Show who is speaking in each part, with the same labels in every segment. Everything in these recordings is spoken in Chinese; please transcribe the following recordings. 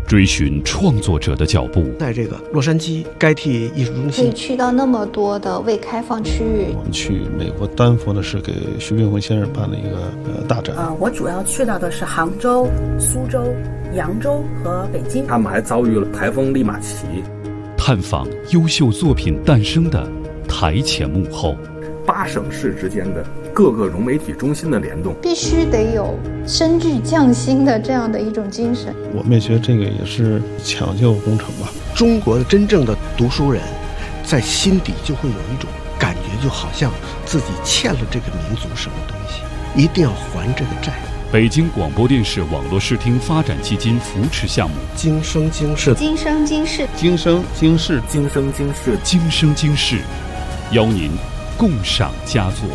Speaker 1: 追寻创作者的脚步。
Speaker 2: 在这个洛杉矶该替艺术中心，
Speaker 3: 可以去到那么多的未开放区域。
Speaker 4: 我们去美国丹佛的是给徐冰辉先生办了一个大展。
Speaker 5: 我主要去到的是杭州、苏州、扬州和北京。
Speaker 6: 他们还遭遇了台风利马奇。
Speaker 1: 探访优秀作品诞生的台前幕后
Speaker 6: ，8省市之间的各个融媒体中心的联动，
Speaker 3: 必须得有深具匠心的这样的一种精神。
Speaker 4: 我们也觉得这个也是抢救工程吧。
Speaker 2: 中国的真正的读书人，在心底就会有一种感觉，就好像自己欠了这个民族什么东西，一定要还这个债。
Speaker 1: 北京广播电视网络视听发展基金扶持项目，
Speaker 2: 今生今世，
Speaker 3: 今生今世，
Speaker 4: 今生今世，
Speaker 6: 今生今世，
Speaker 1: 今生今世，邀您共赏佳作。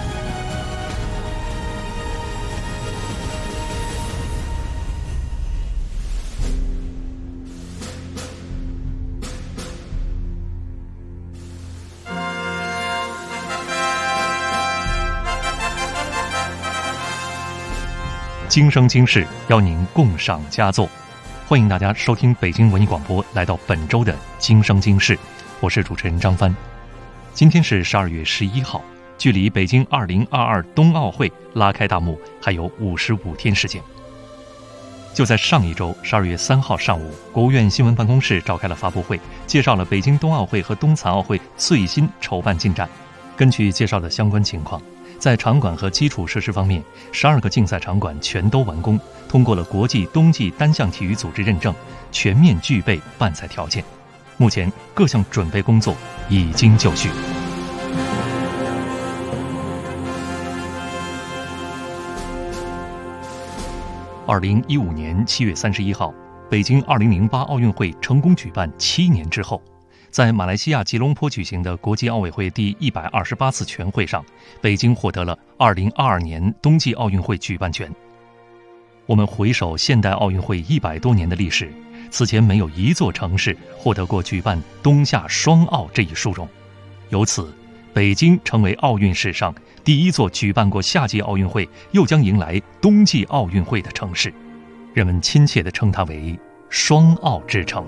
Speaker 7: 今生今世，邀您共赏佳作。欢迎大家收听北京文艺广播，来到本周的今生今世，我是主持人张帆。今天是12月11号，距离北京2022冬奥会拉开大幕还有55天时间。就在上一周12月3号上午，国务院新闻办公室召开了发布会，介绍了北京冬奥会和冬残奥会最新筹办进展。根据介绍的相关情况，在场馆和基础设施方面，12个竞赛场馆全都完工，通过了国际冬季单项体育组织认证，全面具备办赛条件。目前各项准备工作已经就绪。2015年7月31号，北京2008奥运会成功举办7年之后，在马来西亚吉隆坡举行的国际奥委会第128次全会上，北京获得了2022年冬季奥运会举办权。我们回首现代奥运会100多年的历史，此前没有一座城市获得过举办冬夏双奥这一殊荣。由此，北京成为奥运史上第一座举办过夏季奥运会又将迎来冬季奥运会的城市，人们亲切地称它为双奥之城。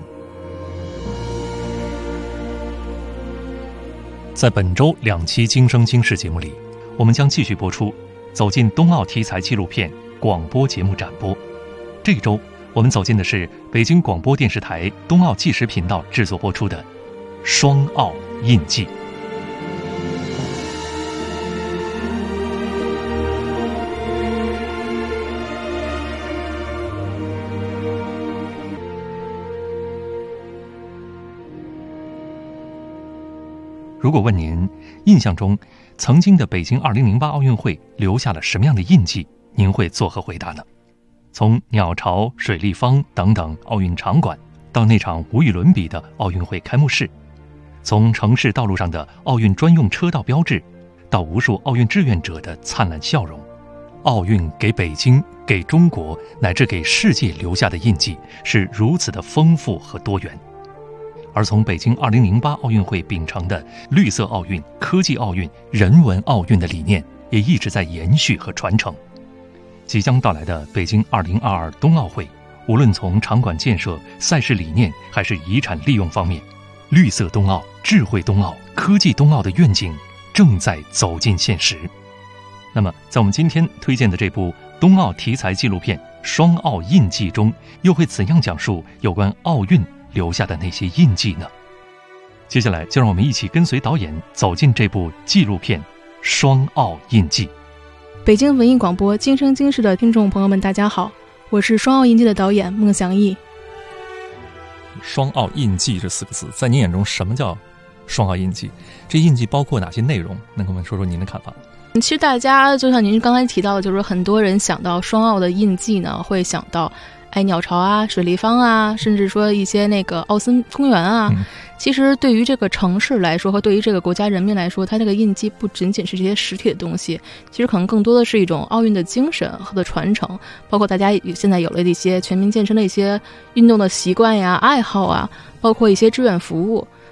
Speaker 7: 在本周2期今生今世节目里，我们将继续播出走进冬奥题材纪录片广播节目展播。这一周我们走进的是北京广播电视台冬奥纪实频道制作播出的双奥印记。如果问您，印象中曾经的北京2008奥运会留下了什么样的印记，您会作何回答呢？从鸟巢、水立方等等奥运场馆，到那场无与伦比的奥运会开幕式，从城市道路上的奥运专用车道标志，到无数奥运志愿者的灿烂笑容，奥运给北京、给中国乃至给世界留下的印记是如此的丰富和多元。而从北京2008奥运会秉承的绿色奥运、科技奥运、人文奥运的理念，也一直在延续和传承。即将到来的北京2022冬奥会，无论从场馆建设、赛事理念还是遗产利用方面，绿色冬奥、智慧冬奥、科技冬奥的愿景正在走进现实。那么在我们今天推荐的这部冬奥题材纪录片《双奥印记》中，又会怎样讲述有关奥运留下的那些印记呢？接下来就让我们一起跟随导演走进这部纪录片《双奥印记》。
Speaker 8: 北京文艺广播今生今世的听众朋友们，大家好，我是双奥印记的导演孟祥义。
Speaker 9: 双奥印记这4个字，在您眼中什么叫双奥印记？这印记包括哪些内容？能跟我们说说您的看法？
Speaker 8: 其实大家就像您刚才提到的，就是很多人想到双奥的印记呢，会想到鸟巢啊、水立方啊，甚至说一些那个奥森公园啊。其实对于这个城市来说，和对于这个国家人民来说，它这个印记不仅仅是这些实体的东西，其实可能更多的是一种奥运的精神和的传承，包括大家现在有了一些全民健身的一些运动的习惯呀、爱好啊，包括一些志愿服务。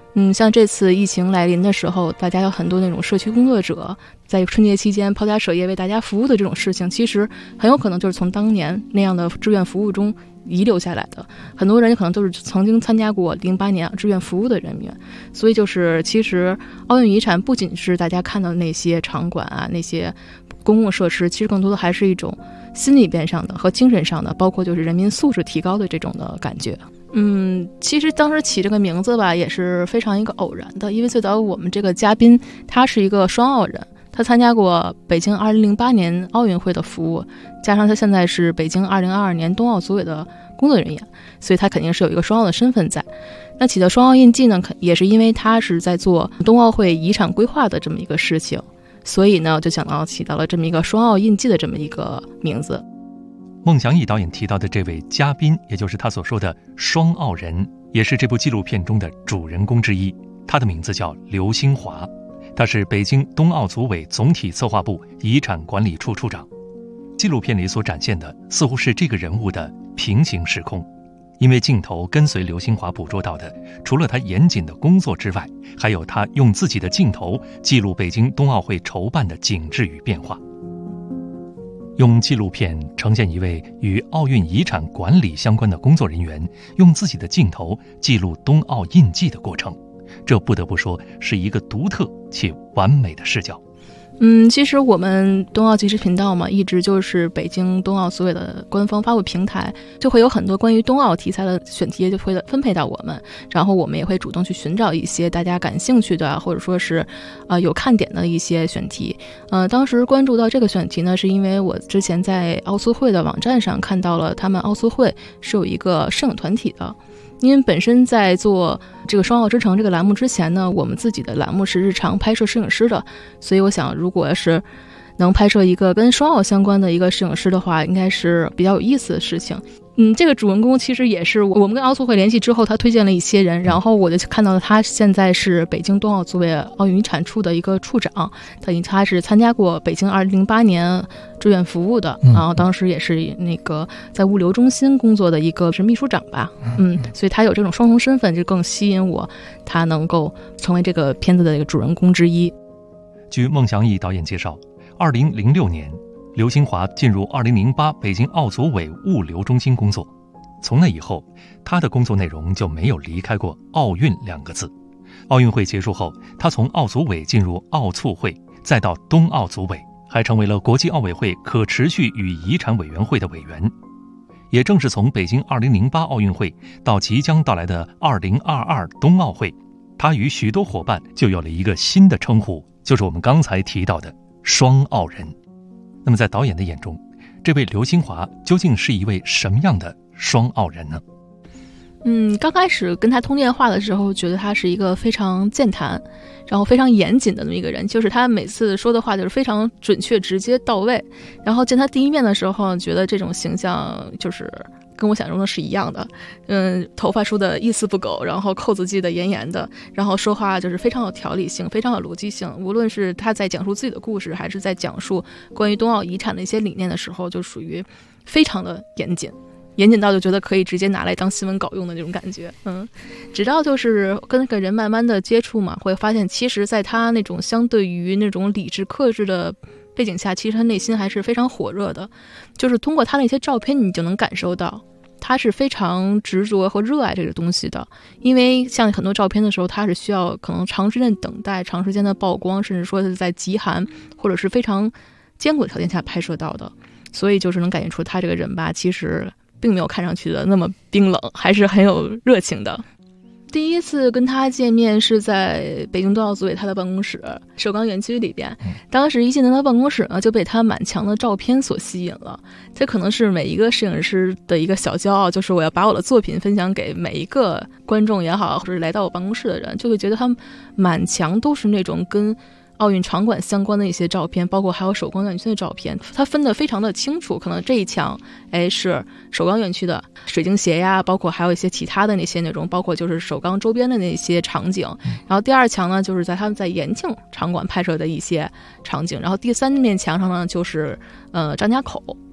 Speaker 8: 像这次疫情来临的时候，大家有很多那种社区工作者在春节期间抛家舍业为大家服务的这种事情，其实很有可能就是从当年那样的志愿服务中遗留下来的。很多人可能都是曾经参加过08年志愿服务的人员，所以就是其实奥运遗产不仅是大家看到的那些场馆啊，那些公共设施，其实更多的还是一种心理边上的和精神上的，包括就是人民素质提高的这种的感觉。其实当时起这个名字吧，也是非常一个偶然的，因为最早我们这个嘉宾他是一个双奥人，他参加过北京2008年奥运会的服务，加上他现在是北京2022年冬奥组委的工作人员，所以他肯定是有一个双奥的身份在。那起的双奥印记呢，也是因为他是在做冬奥会遗产规划的这么一个事情，所以呢就想到起到了这么一个双奥印记的这么一个名字。
Speaker 7: 孟祥义导演提到的这位嘉宾，也就是他所说的双奥人，也是这部纪录片中的主人公之一。他的名字叫刘兴华，他是北京冬奥组委总体策划部遗产管理处处长。纪录片里所展现的似乎是这个人物的平行时空，因为镜头跟随刘兴华捕捉到的，除了他严谨的工作之外，还有他用自己的镜头记录北京冬奥会筹办的景致与变化。用纪录片呈现一位与奥运遗产管理相关的工作人员用自己的镜头记录冬奥印记的过程，这不得不说是一个独特且完美的视角。
Speaker 8: 其实我们冬奥即时频道嘛，一直就是北京冬奥组委的官方发布平台，就会有很多关于冬奥题材的选题就会分配到我们，然后我们也会主动去寻找一些大家感兴趣的，或者说是有看点的一些选题。当时关注到这个选题呢，是因为我之前在奥苏会的网站上看到了他们奥苏会是有一个摄影团体的。因为本身在做这个双奥之城这个栏目之前呢，我们自己的栏目是日常拍摄摄影师的，所以我想如果是能拍摄一个跟双奥相关的一个摄影师的话，应该是比较有意思的事情。这个主人公其实也是我们跟奥苏会联系之后，他推荐了一些人，然后我就看到了他现在是北京冬奥组委奥运遗产处的一个处长，他是参加过北京2008年志愿服务的，然后当时也是那个在物流中心工作的一个是秘书长吧，所以他有这种双重身份，就更吸引我，他能够成为这个片子的一个主人公之一。
Speaker 7: 据孟祥义导演介绍，2006年刘兴华进入2008北京奥组委物流中心工作，从那以后，他的工作内容就没有离开过奥运2个字。奥运会结束后，他从奥组委进入奥促会，再到冬奥组委，还成为了国际奥委会可持续与遗产委员会的委员。也正是从北京2008奥运会到即将到来的2022冬奥会，他与许多伙伴就有了一个新的称呼，就是我们刚才提到的双奥人。那么在导演的眼中，这位刘兴华究竟是一位什么样的双奥人呢？
Speaker 8: 刚开始跟他通电话的时候，觉得他是一个非常健谈，然后非常严谨的那么一个人，就是他每次说的话就是非常准确、直接到位。然后见他第一面的时候，觉得这种形象就是跟我想中的是一样的，头发梳得一丝不苟，然后扣子系得严严的，然后说话就是非常有条理性，非常有逻辑性。无论是他在讲述自己的故事，还是在讲述关于冬奥遗产的一些理念的时候，就属于非常的严谨。严谨到就觉得可以直接拿来当新闻稿用的那种感觉。直到就是跟那个人慢慢的接触嘛，会发现其实在他那种相对于那种理智克制的背景下，其实他内心还是非常火热的。就是通过他那些照片你就能感受到他是非常执着和热爱这个东西的。因为像很多照片的时候，他是需要可能长时间等待、长时间的曝光，甚至说是在极寒或者是非常艰苦的条件下拍摄到的。所以就是能感觉出他这个人吧，其实并没有看上去的那么冰冷，还是很有热情的。第一次跟他见面是在北京冬奥组委他的办公室首钢园区里边，当时一进到他办公室呢，就被他满墙的照片所吸引了。这可能是每一个摄影师的一个小骄傲，就是我要把我的作品分享给每一个观众也好，或者来到我办公室的人，就会觉得他满墙都是那种跟奥运场馆相关的一些照片，包括还有首钢园区的照片，它分得非常的清楚。可能这一墙是首钢园区的水晶鞋呀，包括还有一些其他的那些内容，包括就是首钢周边的那些场景。然后第二墙呢，就是他们在延庆场馆拍摄的一些场景。然后第三面墙上呢，就是张家口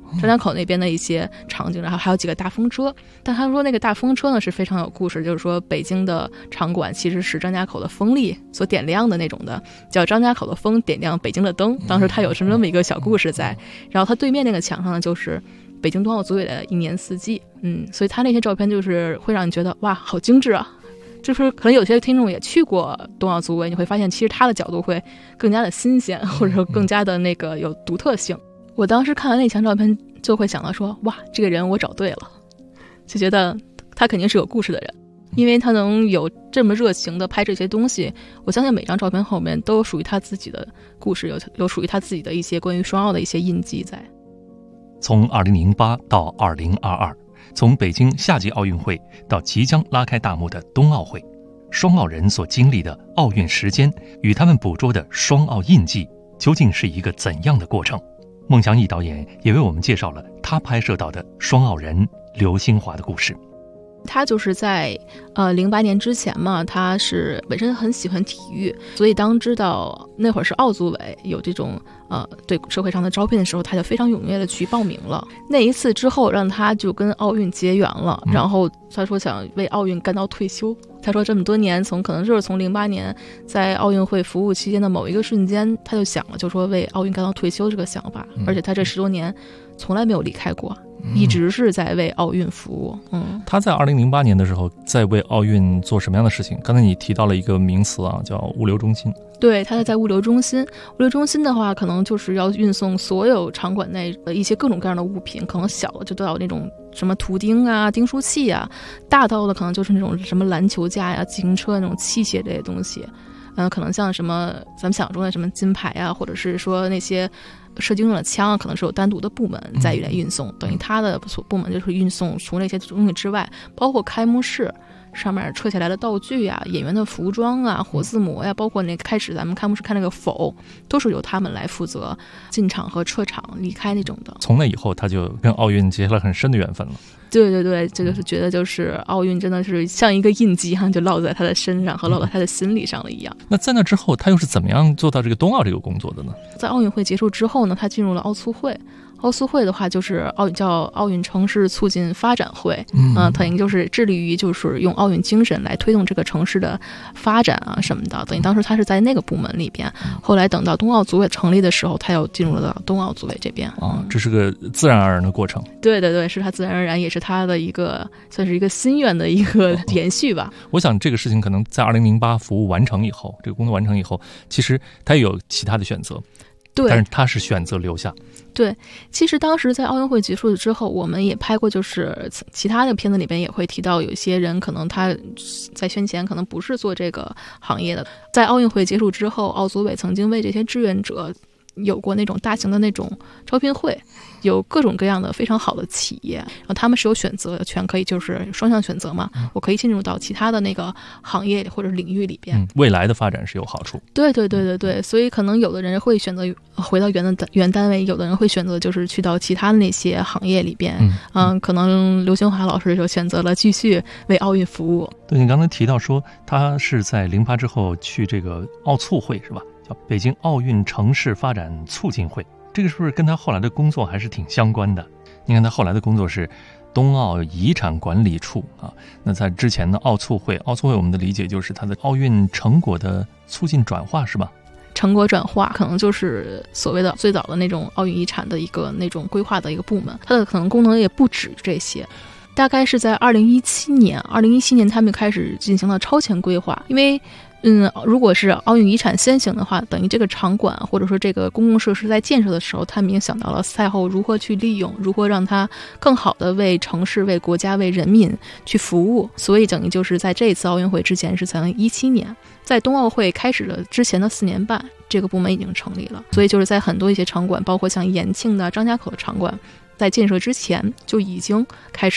Speaker 8: 张家口那边的一些场景，然后还有几个大风车。但他说那个大风车呢是非常有故事，就是说北京的场馆其实是张家口的风力所点亮的那种的，叫张家口的风点亮北京的灯。当时他有这么一个小故事在，然后他对面那个墙上呢就是北京冬奥组委的一年四季。所以他那些照片就是会让你觉得哇，好精致啊。就是可能有些听众也去过冬奥组委，你会发现其实他的角度会更加的新鲜，或者说更加的那个有独特性。我当时看完那张照片就会想到说，哇，这个人我找对了，就觉得他肯定是有故事的人，因为他能有这么热情的拍这些东西，我相信每张照片后面都有属于他自己的故事，有属于他自己的一些关于双奥的一些印记在。
Speaker 7: 从2008到2022，从北京夏季奥运会到即将拉开大幕的冬奥会，双奥人所经历的奥运时间与他们捕捉的双奥印记究竟是一个怎样的过程？孟祥义导演也为我们介绍了他拍摄到的双奥人刘星华的故事。
Speaker 8: 他就是在08年之前嘛，他是本身很喜欢体育，所以当知道那会儿是奥组委有这种对社会上的招聘的时候，他就非常踊跃的去报名了。那一次之后让他就跟奥运结缘了，然后他说想为奥运干到退休。他说这么多年可能就是从08年在奥运会服务期间的某一个瞬间，他就想了，就说为奥运干到退休这个想法，而且他这10多年从来没有离开过，一直是在为奥运服务。
Speaker 9: 他在2008年的时候在为奥运做什么样的事情？刚才你提到了一个名词啊，叫物流中心。
Speaker 8: 对，他在物流中心。物流中心的话，可能就是要运送所有场馆内的一些各种各样的物品，可能小的就都有那种什么图钉啊、订书器啊，大到的可能就是那种什么篮球架呀、自行车那种器械这些东西。可能像什么咱们想象中的什么金牌啊，或者是说那些射击用的枪啊，可能是有单独的部门在来运送。等于他的部门就是运送除那些东西之外，包括开幕式上面撤下来的道具啊、演员的服装啊、活字模呀，包括那开始咱们开幕式看那个否，都是由他们来负责进场和撤场离开那种的。
Speaker 9: 从那以后他就跟奥运结下了很深的缘分了。
Speaker 8: 对对对，这就是觉得就是奥运真的是像一个印记哈，就烙在他的身上和烙在他的心理上了一样。
Speaker 9: 那在那之后他又是怎么样做到这个冬奥这个工作的呢？
Speaker 8: 在奥运会结束之后呢，他进入了奥促会。奥促会的话就是叫奥运城市促进发展会，等于就是致力于就是用奥运精神来推动这个城市的发展啊什么的。等于当时他是在那个部门里边，后来等到冬奥组委成立的时候，他又进入了冬奥组委这边。
Speaker 9: 这是个自然而然的过程。
Speaker 8: 对对对，是他自然而然，也是他的一个算是一个心愿的一个延续吧。
Speaker 9: 我想这个事情可能在2008服务完成以后，这个工作完成以后，其实他也有其他的选择。
Speaker 8: 对，
Speaker 9: 但是他是选择留下。
Speaker 8: 对，其实当时在奥运会结束之后，我们也拍过，就是其他的片子里边也会提到，有些人可能他在先前可能不是做这个行业的，在奥运会结束之后，奥组委曾经为这些志愿者有过那种大型的那种招聘会，有各种各样的非常好的企业，然后他们是有选择权，可以就是双向选择嘛，我可以进入到其他的那个行业或者领域里边，
Speaker 9: 未来的发展是有好处。
Speaker 8: 对对对对对，所以可能有的人会选择回到原单位，有的人会选择就是去到其他的那些行业里边，可能刘星华老师就选择了继续为奥运服务。
Speaker 7: 对，你刚才提到说他是在08之后去这个奥促会是吧？叫北京奥运城市发展促进会，这个是不是跟他后来的工作还是挺相关的？你看他后来的工作是冬奥遗产管理处啊，那在之前的奥促会我们的理解就是他的奥运成果的促进转化是吧？
Speaker 8: 成果转化可能就是所谓的最早的那种奥运遗产的一个那种规划的一个部门，它的可能功能也不止这些。大概是在2017年他们开始进行了超前规划，因为如果是奥运遗产先行的话，等于这个场馆或者说这个公共设施在建设的时候，他们已经想到了赛后如何去利用，如何让它更好的为城市、为国家、为人民去服务。所以等于就是在这一次奥运会之前是在2017年，在冬奥会开始的之前的4年半，这个部门已经成立了。所以就是在很多一些场馆，包括像延庆的、张家口的场馆，在建设之前就已经开始了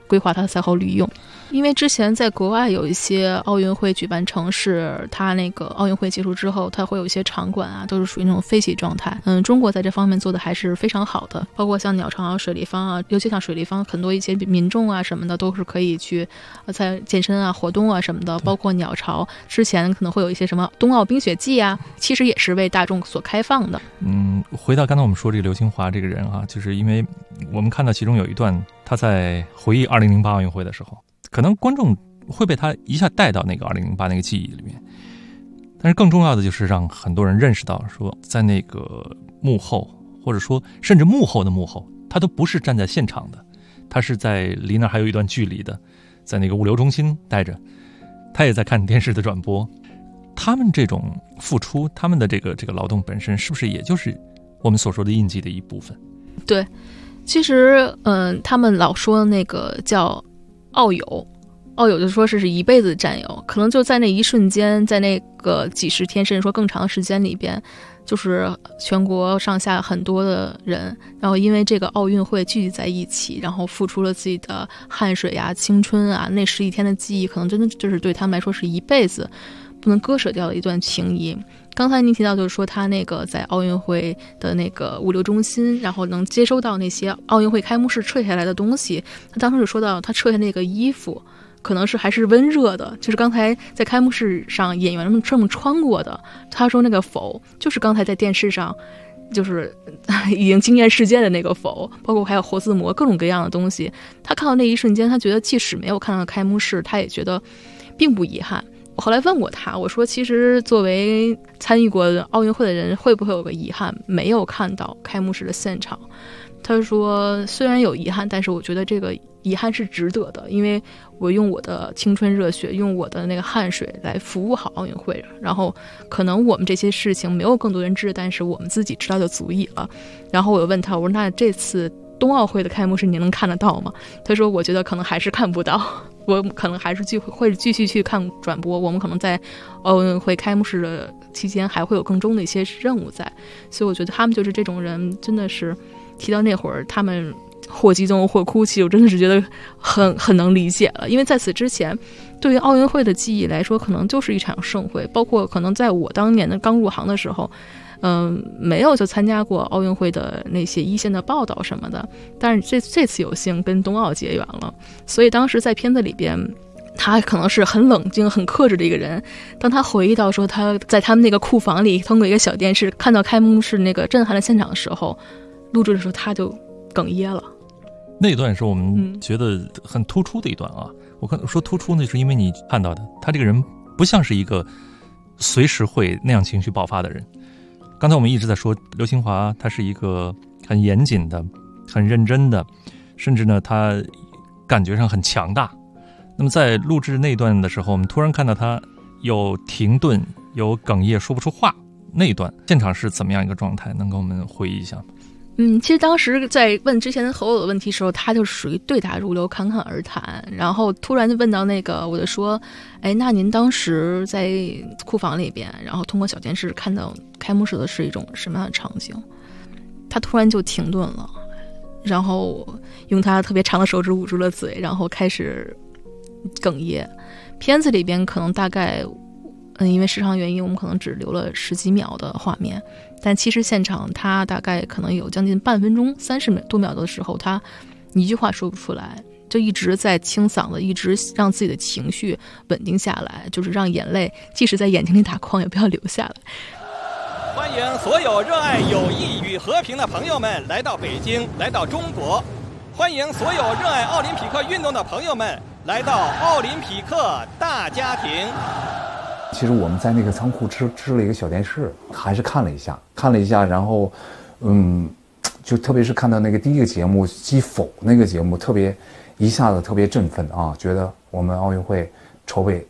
Speaker 8: 规划它的赛后利用。因为之前在国外有一些奥运会举办城市，它那个奥运会结束之后，它会有一些场馆啊，都是属于那种废弃状态。中国在这方面做的还是非常好的，包括像鸟巢啊、水立方啊，尤其像水立方，很多一些民众啊什么的都是可以去在健身啊、活动啊什么的。包括鸟巢之前可能会有一些什么冬奥冰雪季啊，其实也是为大众所开放的。
Speaker 7: 回到刚才我们说这个刘清华这个人啊，就是因为我们看到其中有一段他在回忆2008奥运会的时候，可能观众会被他一下带到那个2008那个记忆里面，但是更重要的就是让很多人认识到说，在那个幕后，或者说甚至幕后的幕后，他都不是站在现场的，他是在离那还有一段距离的，在那个物流中心待着，他也在看电视的转播。他们这种付出，他们的这个劳动本身，是不是也就是我们所说的印记的一部分？
Speaker 8: 对，其实他们老说那个叫奥友就说是一辈子战友，可能就在那一瞬间，在那个几十天甚至说更长的时间里边，就是全国上下很多的人，然后因为这个奥运会聚集在一起，然后付出了自己的汗水啊、青春啊，那11天的记忆，可能真的就是对他们来说是一辈子不能割舍掉的一段情谊。刚才您提到就是说他那个在奥运会的那个物流中心，然后能接收到那些奥运会开幕式撤下来的东西，他当时就说到他撤下那个衣服可能是还是温热的，就是刚才在开幕式上演员们这么穿过的。他说那个否就是刚才在电视上就是已经惊艳世界的那个否，包括还有活字膜各种各样的东西。他看到那一瞬间，他觉得即使没有看到开幕式，他也觉得并不遗憾。我后来问过他，我说其实作为参与过奥运会的人，会不会有个遗憾没有看到开幕式的现场？他说虽然有遗憾，但是我觉得这个遗憾是值得的，因为我用我的青春热血，用我的那个汗水来服务好奥运会，然后可能我们这些事情没有更多人知，但是我们自己知道就足矣了。然后我又问他，我说那这次冬奥会的开幕式你能看得到吗？他说我觉得可能还是看不到，我可能还是会继续去看转播，我们可能在奥运会开幕式的期间还会有更重的一些任务在。所以我觉得他们就是这种人，真的是提到那会儿他们或激动或哭泣，我真的是觉得很能理解了。因为在此之前对于奥运会的记忆来说，可能就是一场盛会，包括可能在我当年的刚入行的时候没有就参加过奥运会的那些一线的报道什么的，但是这次有幸跟冬奥结缘了，所以当时在片子里边他可能是很冷静很克制的一个人。当他回忆到说他在他们那个库房里通过一个小电视看到开幕式那个震撼的现场的时候，录制的时候他就哽咽了。
Speaker 7: 那一段是我们觉得很突出的一段啊。我说突出呢，是因为你看到的他这个人不像是一个随时会那样情绪爆发的人。刚才我们一直在说刘清华他是一个很严谨的、很认真的，甚至呢他感觉上很强大。那么在录制那段的时候，我们突然看到他有停顿、有哽咽说不出话，那一段现场是怎么样一个状态？能跟我们回忆一下吗？
Speaker 8: 其实当时在问之前所有的问题的时候，他就属于对答如流、侃侃而谈。然后突然就问到那个，我就说，那您当时在库房里边，然后通过小电视看到开幕式的是一种什么样的场景？他突然就停顿了，然后用他特别长的手指捂住了嘴，然后开始哽咽。片子里边可能大概因为时长原因，我们可能只留了10几秒的画面，但其实现场他大概可能有将近半分钟30多秒的时候，他一句话说不出来，就一直在清嗓子，一直让自己的情绪稳定下来，就是让眼泪即使在眼睛里打框也不要流下来。
Speaker 10: 欢迎所有热爱友谊与和平的朋友们来到北京，来到中国。欢迎所有热爱奥林匹克运动的朋友们来到奥林匹克大家庭。
Speaker 11: 其实我们在那个仓库支了一个小电视，还是看了一下，然后，就特别是看到那个第一个节目击否那个节目，一下子特别振奋啊，觉得我们奥运会筹备。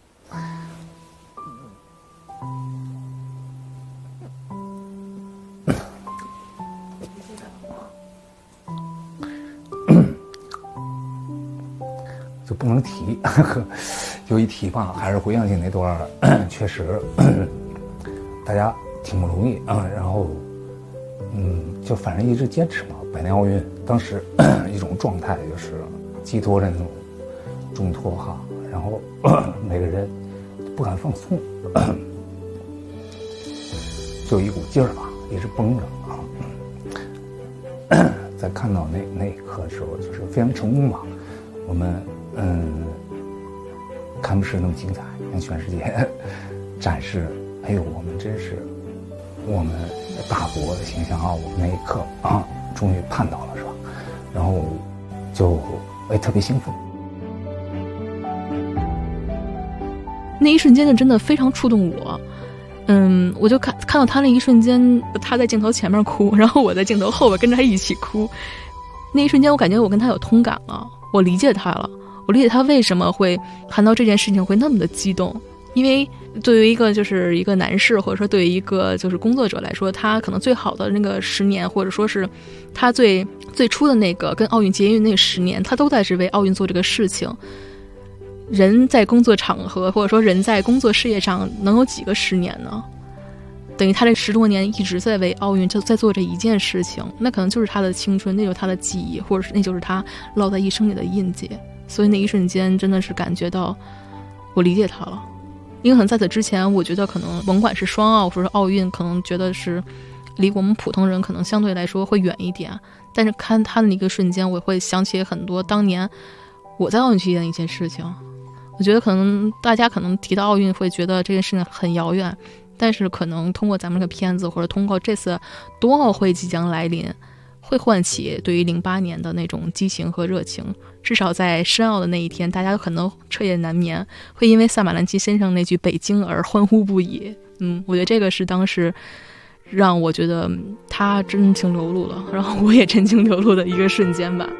Speaker 11: 就不能提，就一提吧，还是回想起那段，确实，大家挺不容易啊。然后，就反正一直坚持嘛。百年奥运当时一种状态就是寄托着那种重托哈，然后每个人不敢放松，就一股劲儿吧，一直绷着啊。在看到那一刻的时候，就是非常成功吧。我们开幕式那么精彩，向全世界展示，哎呦，我们真是我们大国的形象啊！我们那一刻啊，终于盼到了，是吧？然后就特别兴奋。
Speaker 8: 那一瞬间就真的非常触动我。我就看到他那一瞬间，他在镜头前面哭，然后我在镜头后边跟着他一起哭。那一瞬间，我感觉我跟他有同感了，我理解他了，我理解他为什么会谈到这件事情会那么的激动。因为对于一个就是一个男士，或者说对于一个就是工作者来说，他可能最好的那个10年，或者说是他最初的那个跟奥运结缘那10年，他都在是为奥运做这个事情。人在工作场合，或者说人在工作事业上能有几个10年呢？等于他这10多年一直在为奥运就在做这一件事情，那可能就是他的青春，那就是他的记忆，或者是那就是他烙在一生里的印记。所以那一瞬间真的是感觉到我理解他了。因为可能在此之前，我觉得可能甭管是双奥或者是奥运，可能觉得是离我们普通人可能相对来说会远一点，但是看他的那个瞬间，我会想起很多当年我在奥运期间的一件事情。我觉得可能大家可能提到奥运会觉得这件事情很遥远，但是可能通过咱们这个片子，或者通过这次冬奥会即将来临，会唤起对于08年的那种激情和热情。至少在申奥的那一天，大家可能彻夜难眠，会因为萨马兰奇身上那句北京而欢呼不已。我觉得这个是当时让我觉得他真情流露了，然后我也真情流露的一个瞬间吧。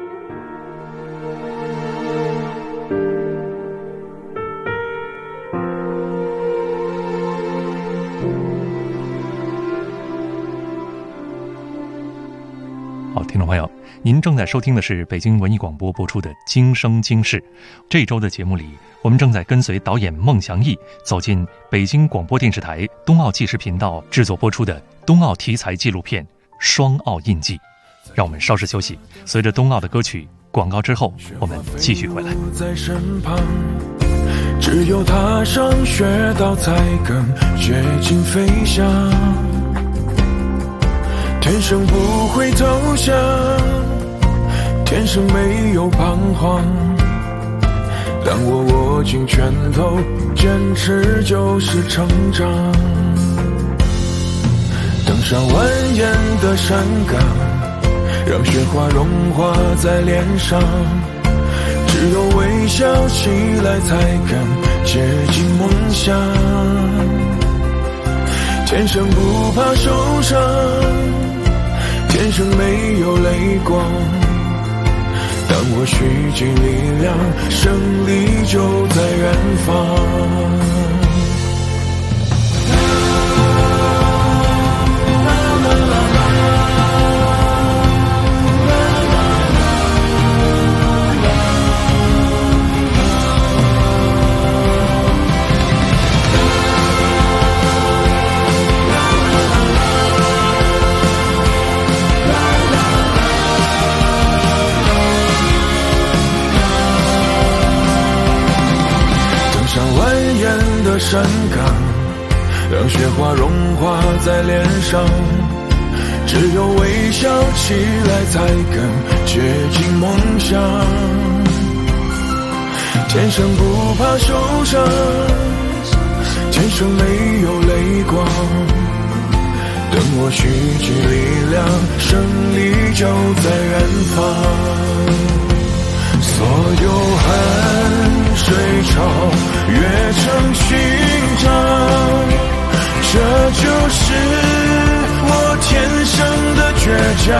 Speaker 7: 好，听众朋友，您正在收听的是北京文艺广播播出的《今生今世》。这周的节目里，我们正在跟随导演孟祥义走进北京广播电视台冬奥纪实频道制作播出的冬奥题材纪录片《双奥印记》。让我们稍事休息，随着冬奥的歌曲广告之后，我们继续回来。
Speaker 12: 在身旁，只有踏上雪道才更接近飞翔。天生不会投降，天生没有彷徨。当我握紧拳头，坚持就是成长。登上蜿蜒的山岗，让雪花融化在脸上。只有微笑起来才更接近梦想。天生不怕受伤，天生没有泪光。当我蓄积力量，胜利就在远方。山岗，让雪花融化在脸上。只有微笑起来才更接近梦想。天生不怕受伤，天生没有泪光。等我蓄积力量，胜利就在远方。所有汗水潮越成勋章，这就是我天生的倔强。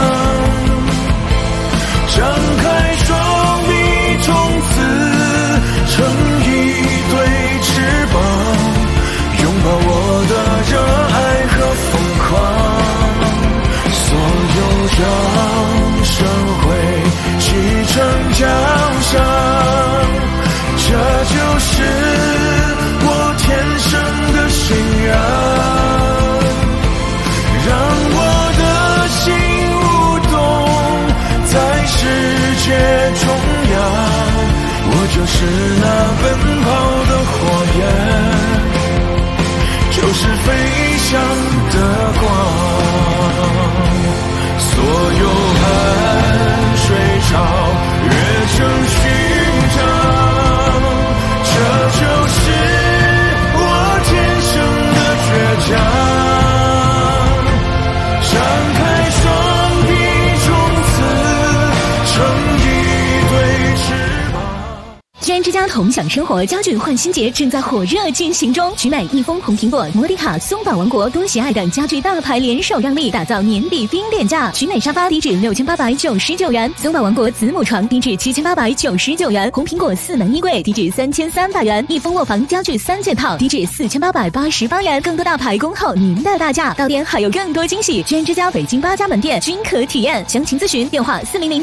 Speaker 12: 张开双臂，从此成一对翅膀，拥抱我的热爱和疯狂。所有掌声会砌成奖赏，这就是就是那奔跑的火焰，就是飞翔的光。所有汗水潮越成勋章，这就是我天生的倔强。张开双臂，从此成一对翅膀。
Speaker 13: 居然之家同享生活家具换新节正在火热进行中，取买益丰、红苹果、摩迪卡、松宝王国、多喜爱等家具大牌联手让利，打造年底冰点价。取买沙发低至6899元，松宝王国子母床低至7899元，红苹果4门衣柜低至3300元，益丰卧房家具3件套低至4888元。更多大牌恭候您的大驾，到店还有更多惊喜。居然之家北京8家门店均可体验，详情咨询电话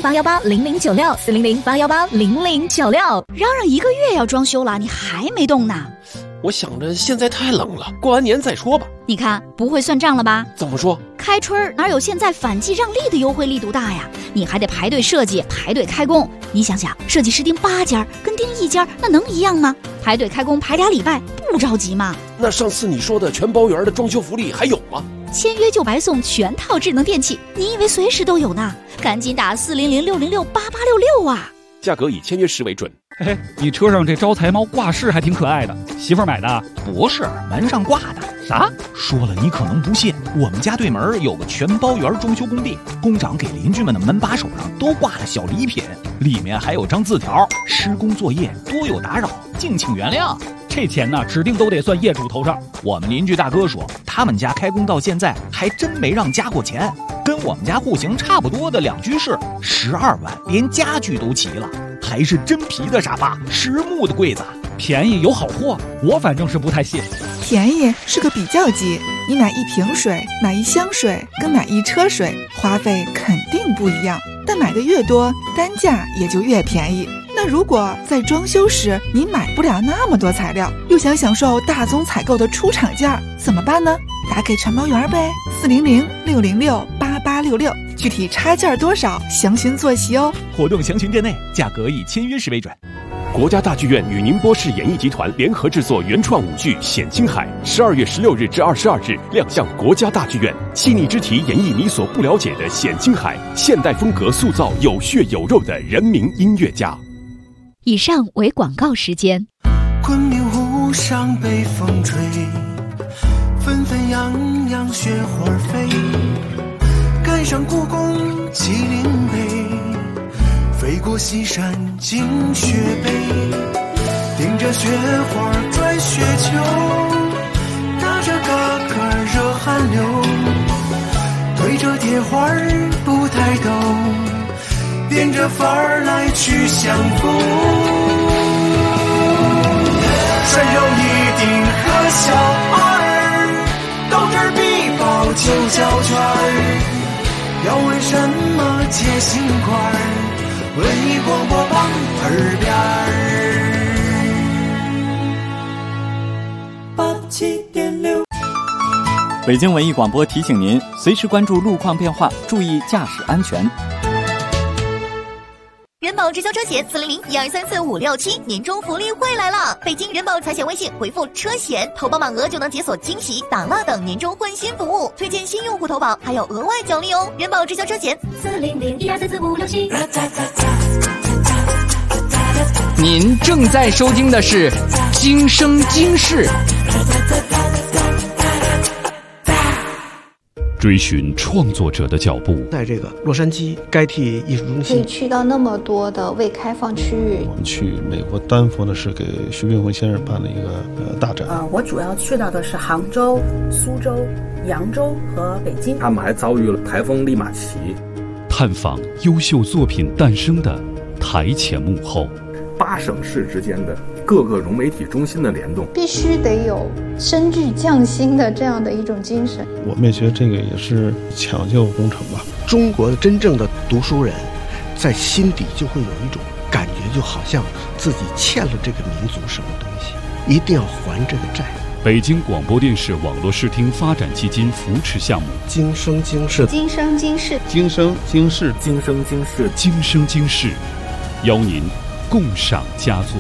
Speaker 13: 400-818-0096，400-818-0096。
Speaker 14: 嚷1个月要装修了，你还没动呢？
Speaker 15: 我想着现在太冷了，过完年再说吧。
Speaker 14: 你看不会算账了吧？
Speaker 15: 怎么说？
Speaker 14: 开春哪有现在反季让利的优惠力度大呀？你还得排队设计，排队开工。你想想，设计师订8家跟订1家那能一样吗？排队开工排2礼拜，不着急吗？
Speaker 15: 那上次你说的全包圆的装修福利还有吗？
Speaker 14: 签约就白送全套智能电器，你以为随时都有呢？赶紧打400-606-8866啊！
Speaker 15: 价格以签约时为准。
Speaker 16: 嘿嘿，你车上这招财猫挂饰还挺可爱的，媳妇儿买的？
Speaker 17: 不是，门上挂的。
Speaker 16: 啥？
Speaker 17: 说了你可能不信，我们家对门有个全包圆装修工地，工长给邻居们的门把手上都挂了小礼品，里面还有张字条：施工作业多有打扰，敬请原谅。
Speaker 16: 这钱呢，指定都得算业主头上。
Speaker 17: 我们邻居大哥说，他们家开工到现在还真没让加过钱，跟我们家户型差不多的2居室，12万，连家具都齐了，还是真皮的沙发，实木的柜子，
Speaker 16: 便宜有好货，我反正是不太信。
Speaker 18: 便宜是个比较级，你买1瓶水、买1箱水跟买1车水，花费肯定不一样，但买的越多，单价也就越便宜。那如果在装修时你买不了那么多材料，又想享受大宗采购的出厂价，怎么办呢？打给全包圆呗，400-606-8866，具体差价多少，详询坐席哦。
Speaker 17: 活动详询店内，价格以签约时为准。
Speaker 19: 国家大剧院与宁波市演艺集团联合制作原创舞剧《显青海》，12月16日至22日亮相国家大剧院，细腻之题演绎你所不了解的显青海，现代风格塑造有血有肉的人民音乐家。
Speaker 13: 以上为广告时间。
Speaker 12: 昆明湖上北风吹，纷纷扬扬雪花飞，赶上故宫麒麟碑，飞过西山进雪北，顶着雪花转雪球，打着嘎嘎热汗流，对着铁花不抬头，变着法儿来去相逢。山上一定和小儿，斗智必报9角圈儿，要问什么解心块儿，文艺广播榜耳边儿。87.6。
Speaker 20: 北京文艺广播提醒您，随时关注路况变化，注意驾驶安全。
Speaker 21: 人保直销车险400-1234567年终福利会来了！北京人保财险微信回复车险，投保满额就能解锁惊喜、打蜡等年终换新服务，推荐新用户投保还有额外奖励哦！人保直销车险400-1234567。
Speaker 22: 您正在收听的是《今生今世》。
Speaker 1: 追寻创作者的脚步，
Speaker 2: 在这个洛杉矶该替艺术中心，
Speaker 3: 可以去到那么多的未开放区域。
Speaker 4: 我们去美国丹佛的是给徐冰辉先生办了一个大展。
Speaker 5: 我主要去到的是杭州、苏州、扬州和北京。
Speaker 6: 他们还遭遇了台风利马奇，
Speaker 1: 探访优秀作品诞生的台前幕后
Speaker 6: ，8省市之间的各个融媒体中心的联动，
Speaker 3: 必须得有深具匠心的这样的一种精神。
Speaker 4: 我们也觉得这个也是抢救工程吧。
Speaker 2: 中国的真正的读书人，在心底就会有一种感觉，就好像自己欠了这个民族什么东西，一定要还这个债。
Speaker 1: 北京广播电视网络视听发展基金扶持项目，
Speaker 2: 今生今世，
Speaker 3: 今生今世，
Speaker 4: 今生今世，
Speaker 6: 今生今世，
Speaker 1: 今生今世，邀您共赏佳作。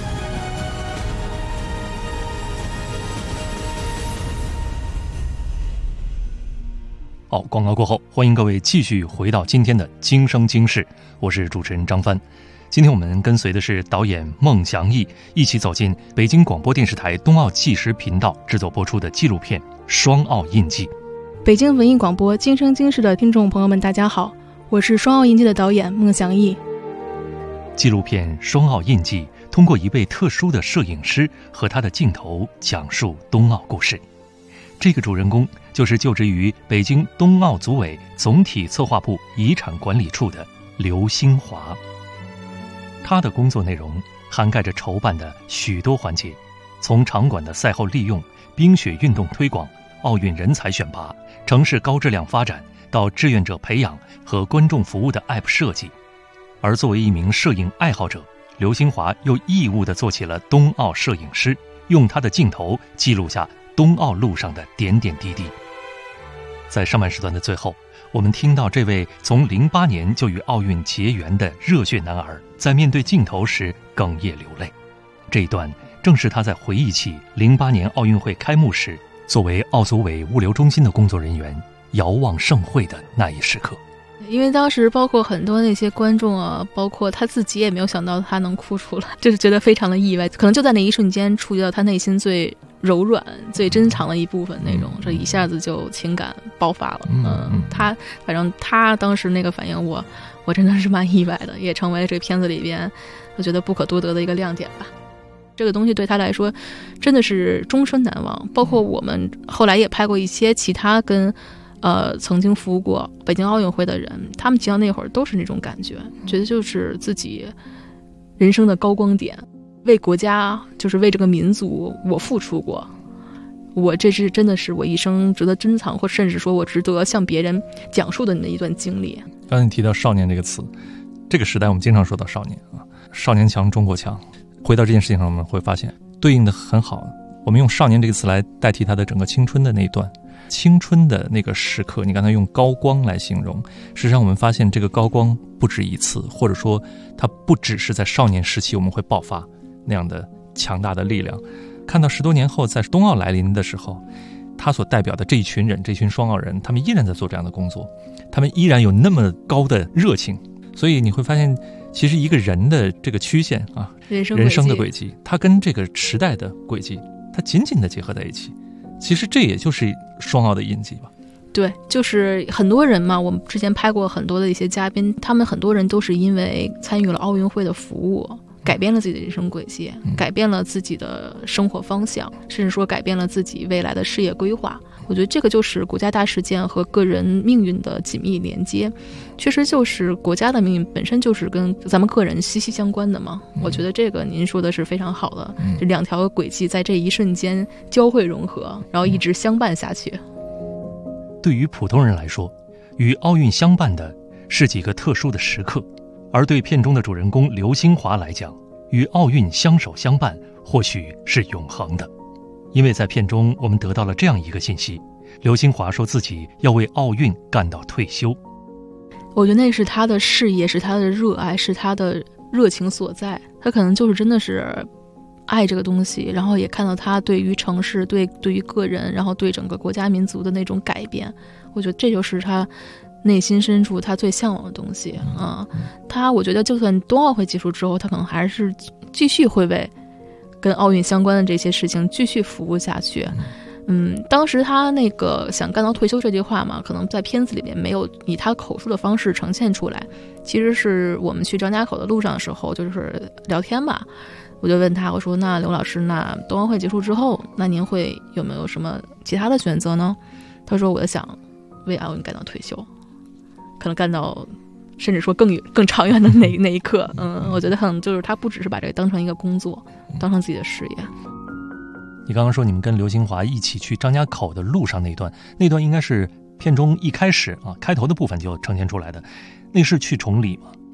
Speaker 7: 好，广告过后，欢迎各位继续回到今天的今生今世，我是主持人张帆。今天我们跟随的是导演孟祥义，一起走进北京广播电视台冬奥纪实频道制作播出的纪录片《双奥印记》。
Speaker 8: 北京文艺广播今生今世的听众朋友们，大家好，我是双奥印记的导演孟祥义。
Speaker 7: 纪录片《双奥印记》通过一位特殊的摄影师和他的镜头，讲述冬奥故事。这个主人公就是就职于北京冬奥组委总体策划部遗产管理处的刘兴华。他的工作内容涵盖着筹办的许多环节，从场馆的赛后利用、冰雪运动推广、奥运人才选拔、城市高质量发展，到志愿者培养和观众服务的 App 设计。而作为一名摄影爱好者，刘兴华又义务地做起了冬奥摄影师，用他的镜头记录下冬奥路上的点点滴滴。在上半时段的最后，我们听到这位从08年就与奥运结缘的热血男儿，在面对镜头时哽咽流泪。这一段正是他在回忆起08年奥运会开幕时，作为奥组委物流中心的工作人员遥望盛会的那一时刻。
Speaker 8: 因为当时包括很多那些观众啊，包括他自己也没有想到他能哭出来，就是觉得非常的意外，可能就在那一瞬间触及到他内心最柔软、最珍藏的一部分那种，这一下子就情感爆发了。反正他当时那个反应，我真的是蛮意外的，也成为了这片子里边我觉得不可多得的一个亮点吧。这个东西对他来说真的是终身难忘。包括我们后来也拍过一些其他跟曾经服务过北京奥运会的人，他们提到那会儿都是那种感觉，觉得就是自己人生的高光点，为国家，就是为这个民族我付出过，我这是真的是我一生值得珍藏，或甚至说我值得向别人讲述的那一段经历。
Speaker 7: 刚才你提到少年这个词，这个时代我们经常说到少年啊，少年强中国强。回到这件事情上，我们会发现对应的很好，我们用少年这个词来代替他的整个青春的那一段，青春的那个时刻，你刚才用高光来形容，实际上我们发现这个高光不止一次，或者说它不只是在少年时期我们会爆发那样的强大的力量。看到10多年后在冬奥来临的时候，他所代表的这一群人，这群双奥人，他们依然在做这样的工作，他们依然有那么高的热情。所以你会发现其实一个人的这个曲线啊，人生的轨迹，它跟这个时代的轨迹它紧紧地结合在一起。其实这也就是双奥的印记吧。
Speaker 8: 对，就是很多人嘛，我们之前拍过很多的一些嘉宾，他们很多人都是因为参与了奥运会的服务，改变了自己的人生轨迹，改变了自己的生活方向，甚至说改变了自己未来的事业规划。我觉得这个就是国家大事件和个人命运的紧密连接，确实就是国家的命运本身就是跟咱们个人息息相关的嘛。我觉得这个您说的是非常好的，这两条轨迹在这一瞬间交汇融合，然后一直相伴下去。
Speaker 7: 对于普通人来说，与奥运相伴的是几个特殊的时刻，而对片中的主人公刘兴华来讲，与奥运相守相伴或许是永恒的。因为在片中我们得到了这样一个信息，刘兴华说自己要为奥运干到退休。
Speaker 8: 我觉得那是他的事业，是他的热爱，是他的热情所在。他可能就是真的是爱这个东西，然后也看到他对于城市、对于个人，然后对整个国家民族的那种改变。我觉得这就是他内心深处他最向往的东西啊。我觉得就算冬奥会结束之后，他可能还是继续会为跟奥运相关的这些事情继续服务下去。当时他那个想干到退休这句话嘛，可能在片子里面没有以他口述的方式呈现出来。其实是我们去张家口的路上的时候，就是聊天嘛，我就问他，我说那刘老师，那冬奥会结束之后，那您有没有什么其他的选择呢？他说我想为奥运干到退休，可能干到甚至说更长远的那一刻。我觉得可能就是他不只是把这个当成一个工作，当成自己的事业。
Speaker 7: 你刚刚说你们跟刘兴华一起去张家口的路上那段应该是片中一开始开头的部分就呈现出来的，那是去崇礼吗？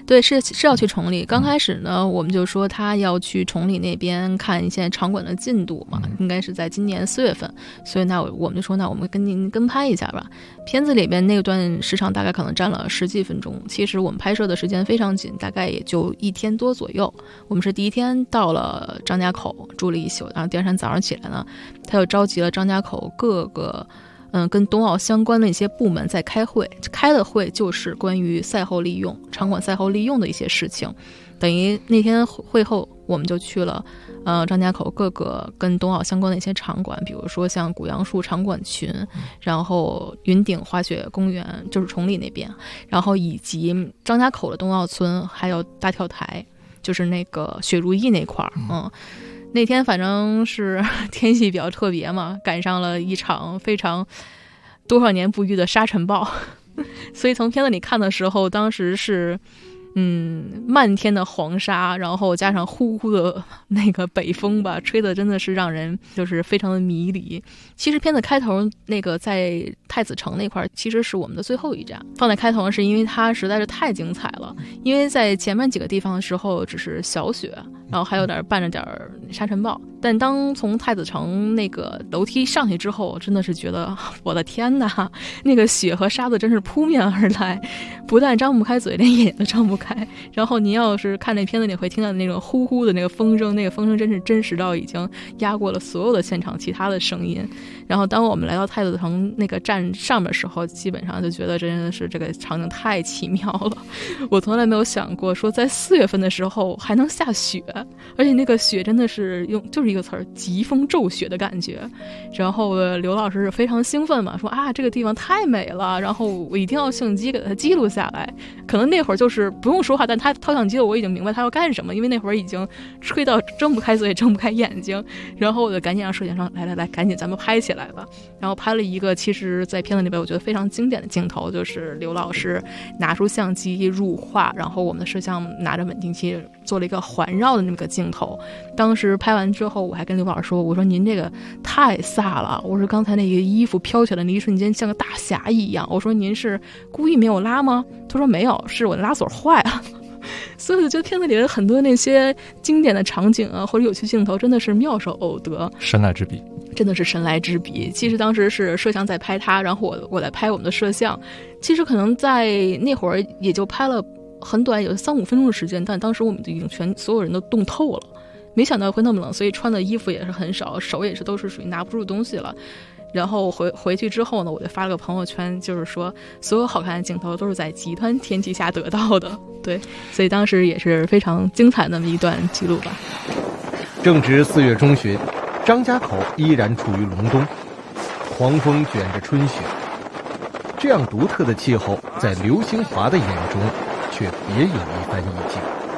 Speaker 8: 对，是要去崇礼。刚开始呢，我们就说他要去崇礼那边看一些场馆的进度嘛，应该是在今年4月份，所以那我们就说，那我们跟您跟拍一下吧。片子里边那段时长大概可能占了10几分钟，其实我们拍摄的时间非常紧，大概也就1天多左右。我们是第一天到了张家口住了1宿，然后第二天早上起来呢，他又召集了张家口各个跟冬奥相关的一些部门在开会，开的会就是关于赛后利用场馆赛后利用的一些事情。等于那天会后，我们就去了张家口各个跟冬奥相关的一些场馆，比如说像古杨树场馆群，然后云顶滑雪公园就是崇礼那边，然后以及张家口的冬奥村，还有大跳台，就是那个雪如意那块儿。那天反正是天气比较特别嘛，赶上了一场非常多少年不遇的沙尘暴，所以从片子里看的时候，当时是漫天的黄沙，然后加上呼呼的那个北风吧，吹的真的是让人就是非常的迷离。其实片子开头那个在太子城那块其实是我们的最后一站，放在开头是因为它实在是太精彩了，因为在前面几个地方的时候只是小雪，然后还有伴着点沙尘暴，但当从太子城那个楼梯上去之后，真的是觉得我的天哪，那个雪和沙子真是扑面而来，不但张不开嘴，连眼都张不开。然后您要是看那片子，你会听到那种呼呼的那个风声，那个风声真是真实到已经压过了所有的现场其他的声音。然后当我们来到太子城那个站上面的时候，基本上就觉得真的是这个场景太奇妙了。我从来没有想过说在4月份的时候还能下雪，而且那个雪真的是就是一个词儿，疾风骤雪的感觉。然后刘老师是非常兴奋嘛，说这个地方太美了，然后我一定要相机给它记录下来。可能那会儿就是不用说话，但他掏相机了，我已经明白他要干什么，因为那会儿已经吹到睁不开嘴睁不开眼睛。然后我就赶紧让摄影说来赶紧咱们拍起来吧。然后拍了一个其实在片子里边我觉得非常经典的镜头，就是刘老师拿出相机入画，然后我们的摄像拿着稳定器做了一个环绕的那么个镜头。当时拍完之后，我还跟刘老师说，我说您这个太飒了，我说刚才那个衣服飘起来那一瞬间像个大侠一样，我说您是故意没有拉吗？他说没有，是我的拉锁坏了。所以我觉得片子里的很多那些经典的场景或者有趣镜头真的是妙手偶得，
Speaker 7: 神来之笔，
Speaker 8: 真的是神来之笔。其实当时是摄像在拍他，然后我来拍我们的摄像，其实可能在那会儿也就拍了很短，有3-5分钟的时间，但当时我们已经所有人都冻透了，没想到会那么冷，所以穿的衣服也是很少，手也是都是属于拿不住东西了。然后回去之后呢，我就发了个朋友圈，就是说所有好看的镜头都是在极端天气下得到的。对，所以当时也是非常精彩的那么一段记录吧。
Speaker 9: 正值4月中旬，张家口依然处于隆冬，狂风卷着春雪，这样独特的气候在刘兴华的眼中却别有一番意境。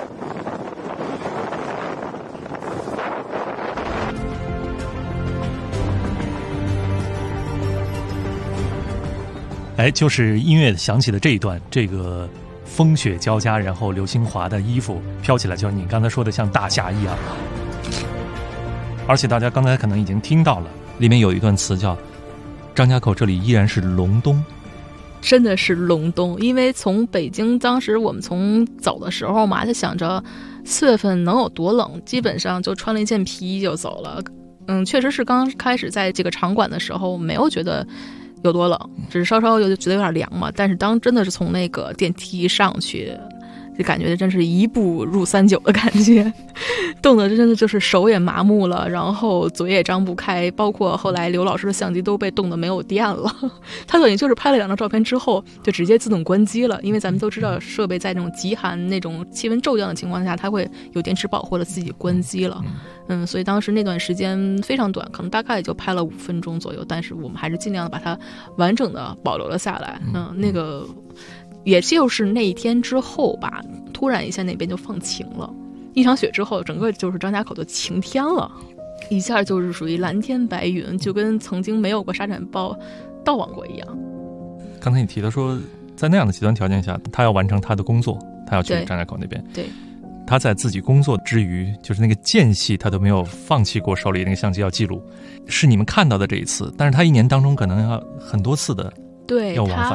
Speaker 7: 就是音乐响起的这一段，这个风雪交加，然后刘兴华的衣服飘起来，就是你刚才说的像大侠一样。而且大家刚才可能已经听到了，里面有一段词叫张家口这里依然是隆冬，
Speaker 8: 真的是隆冬。因为从北京当时我们从走的时候嘛，就想着4月份能有多冷，基本上就穿了一件皮衣就走了。确实是刚开始在这个场馆的时候没有觉得有多冷，只是稍稍就觉得有点凉嘛。但是当真的是从那个电梯上去，就感觉真是一步入39的感觉，冻得真的就是手也麻木了，然后嘴也张不开，包括后来刘老师的相机都被冻得没有电了。他等于就是拍了2张照片之后就直接自动关机了，因为咱们都知道设备在那种极寒那种气温骤降的情况下，它会有电池保护了，自己关机了。所以当时那段时间非常短，可能大概也就拍了5分钟左右，但是我们还是尽量把它完整的保留了下来。那个也就是那一天之后吧，突然一下那边就放晴了，一场雪之后，整个就是张家口的晴天了，一下就是属于蓝天白云，就跟曾经没有过沙尘暴倒往过一样。
Speaker 7: 刚才你提到说，在那样的极端条件下，他要完成他的工作，他要去张家口那边。
Speaker 8: 对。
Speaker 7: 他在自己工作之余，就是那个间隙他都没有放弃过手里那个相机要记录，是你们看到的这一次，但是他1年当中可能要很多次的要往返，是吧？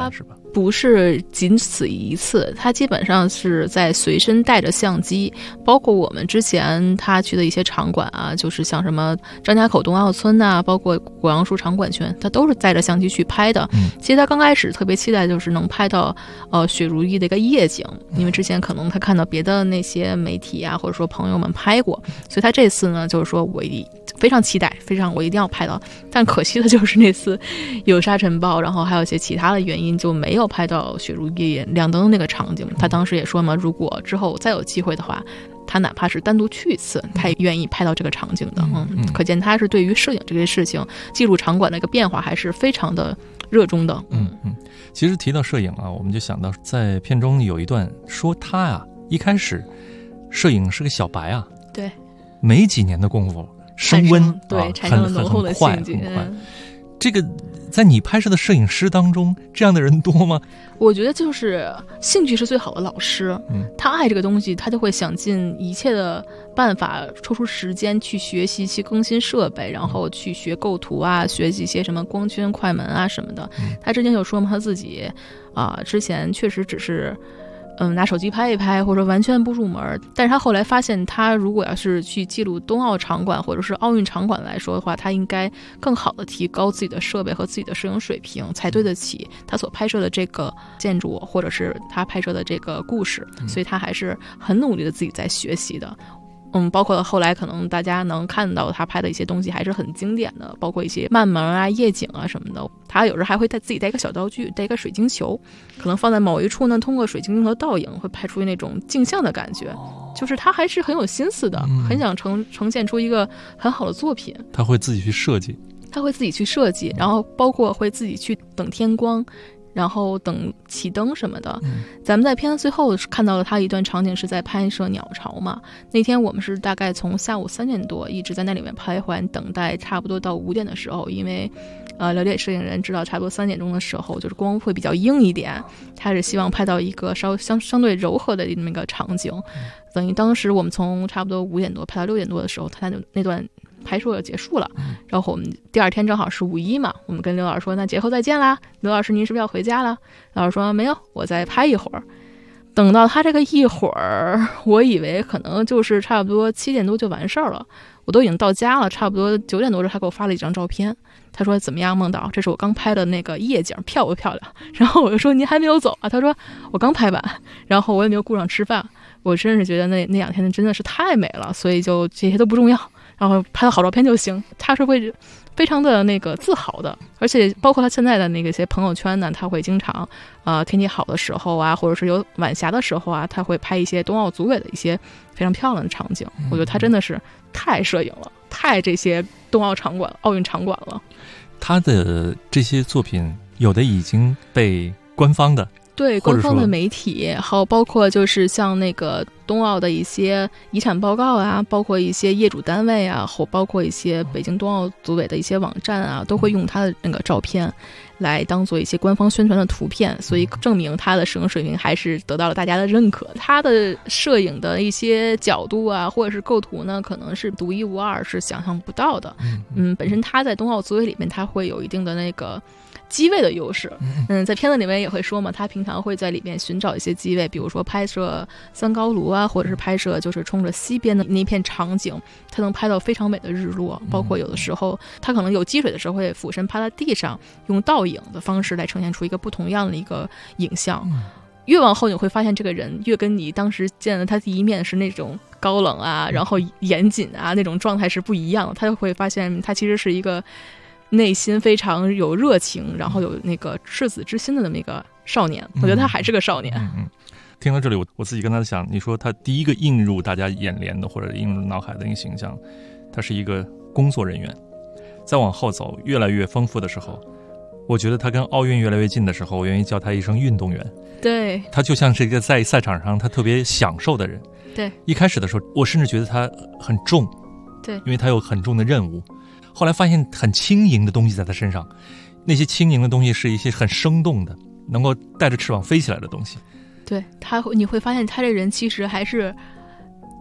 Speaker 8: 不是仅此一次，他基本上是在随身带着相机，包括我们之前他去的一些场馆啊，就是像什么张家口冬奥村呐，包括果杨树场馆圈，他都是带着相机去拍的。其实他刚开始特别期待就是能拍到雪如意的一个夜景，因为之前可能他看到别的那些媒体啊，或者说朋友们拍过，所以他这次呢就是说我非常期待，我一定要拍到。但可惜的就是那次有沙尘暴，然后还有一些其他的原因，就没有拍到雪如意亮灯那个场景。他当时也说嘛，如果之后再有机会的话，他哪怕是单独去一次，他也愿意拍到这个场景的。可见他是对于摄影这个事情，记录场馆的一个变化还是非常的热衷的。
Speaker 7: 其实提到摄影啊，我们就想到在片中有一段说他啊，一开始摄影是个小白啊，
Speaker 8: 对，
Speaker 7: 没几年的功夫升温，
Speaker 8: 对，产生了浓厚的兴趣。
Speaker 7: 这个在你拍摄的摄影师当中，这样的人多吗？
Speaker 8: 我觉得就是兴趣是最好的老师。他爱这个东西，他就会想尽一切的办法，抽出时间去学习，去更新设备，然后去学构图啊，学习一些什么光圈、快门啊什么的。他之前就说嘛，他自己之前确实只是拿手机拍一拍，或者完全不入门。但是他后来发现，他如果要是去记录冬奥场馆或者是奥运场馆来说的话，他应该更好的提高自己的设备和自己的摄影水平，才对得起他所拍摄的这个建筑或者是他拍摄的这个故事。所以他还是很努力的自己在学习的。包括后来可能大家能看到他拍的一些东西还是很经典的，包括一些慢门啊、夜景啊什么的。他有时候还会自己带一个小道具，带一个水晶球，可能放在某一处呢，通过水晶镜头倒影会拍出那种镜像的感觉。就是他还是很有心思的，很想呈现出一个很好的作品。
Speaker 7: 他会自己去设计，然后包括会自己去等天光，然后等起灯什么的。咱们在片子最后看到了他一段场景，是在拍摄鸟巢嘛。那天我们是大概从下午3点多一直在那里面拍完，等待差不多到5点的时候，因为了解摄影人知道差不多3点钟的时候就是光会比较硬一点，他是希望拍到一个相对柔和的那个场景。等于当时我们从差不多5点多拍到6点多的时候，他那段拍摄结束了。然后我们第二天正好是5·1嘛，我们跟刘老师说那节后再见啦，刘老师您是不是要回家了？老师说没有，我再拍一会儿。等到他这个一会儿，我以为可能就是差不多7点多就完事儿了，我都已经到家了，差不多9点多他给我发了一张照片，他说怎么样孟导，这是我刚拍的那个夜景，漂不漂亮？然后我就说您还没有走啊？他说我刚拍完，然后我也没有顾上吃饭。我真是觉得那2天真的是太美了，所以就这些都不重要，然后拍到好照片就行。他是会非常的那个自豪的，而且包括他现在的那个些朋友圈呢，他会经常天气好的时候啊，或者是有晚霞的时候啊，他会拍一些冬奥组委的一些非常漂亮的场景。我觉得他真的是太摄影了，太这些冬奥场馆、奥运场馆了。 他的这些作品有的已经被官方的。
Speaker 8: 对官方的媒体，还有包括就是像那个冬奥的一些遗产报告啊，包括一些业主单位啊，或包括一些北京冬奥组委的一些网站啊，都会用他的那个照片来当做一些官方宣传的图片，所以证明他的摄影水平还是得到了大家的认可。他的摄影的一些角度啊，或者是构图呢，可能是独一无二，是想象不到的。本身他在冬奥组委里面，他会有一定的那个机位的优势。在片子里面也会说嘛，他平常会在里面寻找一些机位，比如说拍摄三高炉啊，或者是拍摄就是冲着西边的那片场景，他能拍到非常美的日落。包括有的时候他可能有积水的时候会俯身趴在地上，用倒影的方式来呈现出一个不同样的一个影像。越往后你会发现这个人越跟你当时见了他第一面是那种高冷啊，然后严谨啊那种状态是不一样的。他就会发现他其实是一个内心非常有热情，然后有那个赤子之心的那么一个少年。我觉得他还是个少年。
Speaker 7: 听到这里我自己跟他想，你说他第一个映入大家眼帘的或者映入脑海的一个形象，他是一个工作人员。再往后走越来越丰富的时候，我觉得他跟奥运越来越近的时候，我愿意叫他一声运动员。
Speaker 8: 对，
Speaker 7: 他就像是一个在赛场上他特别享受的人。
Speaker 8: 对，
Speaker 7: 一开始的时候我甚至觉得他很重，
Speaker 8: 对，
Speaker 7: 因为他有很重的任务。后来发现很轻盈的东西在他身上，那些轻盈的东西是一些很生动的，能够带着翅膀飞起来的东西。
Speaker 8: 对，你会发现他这人其实还是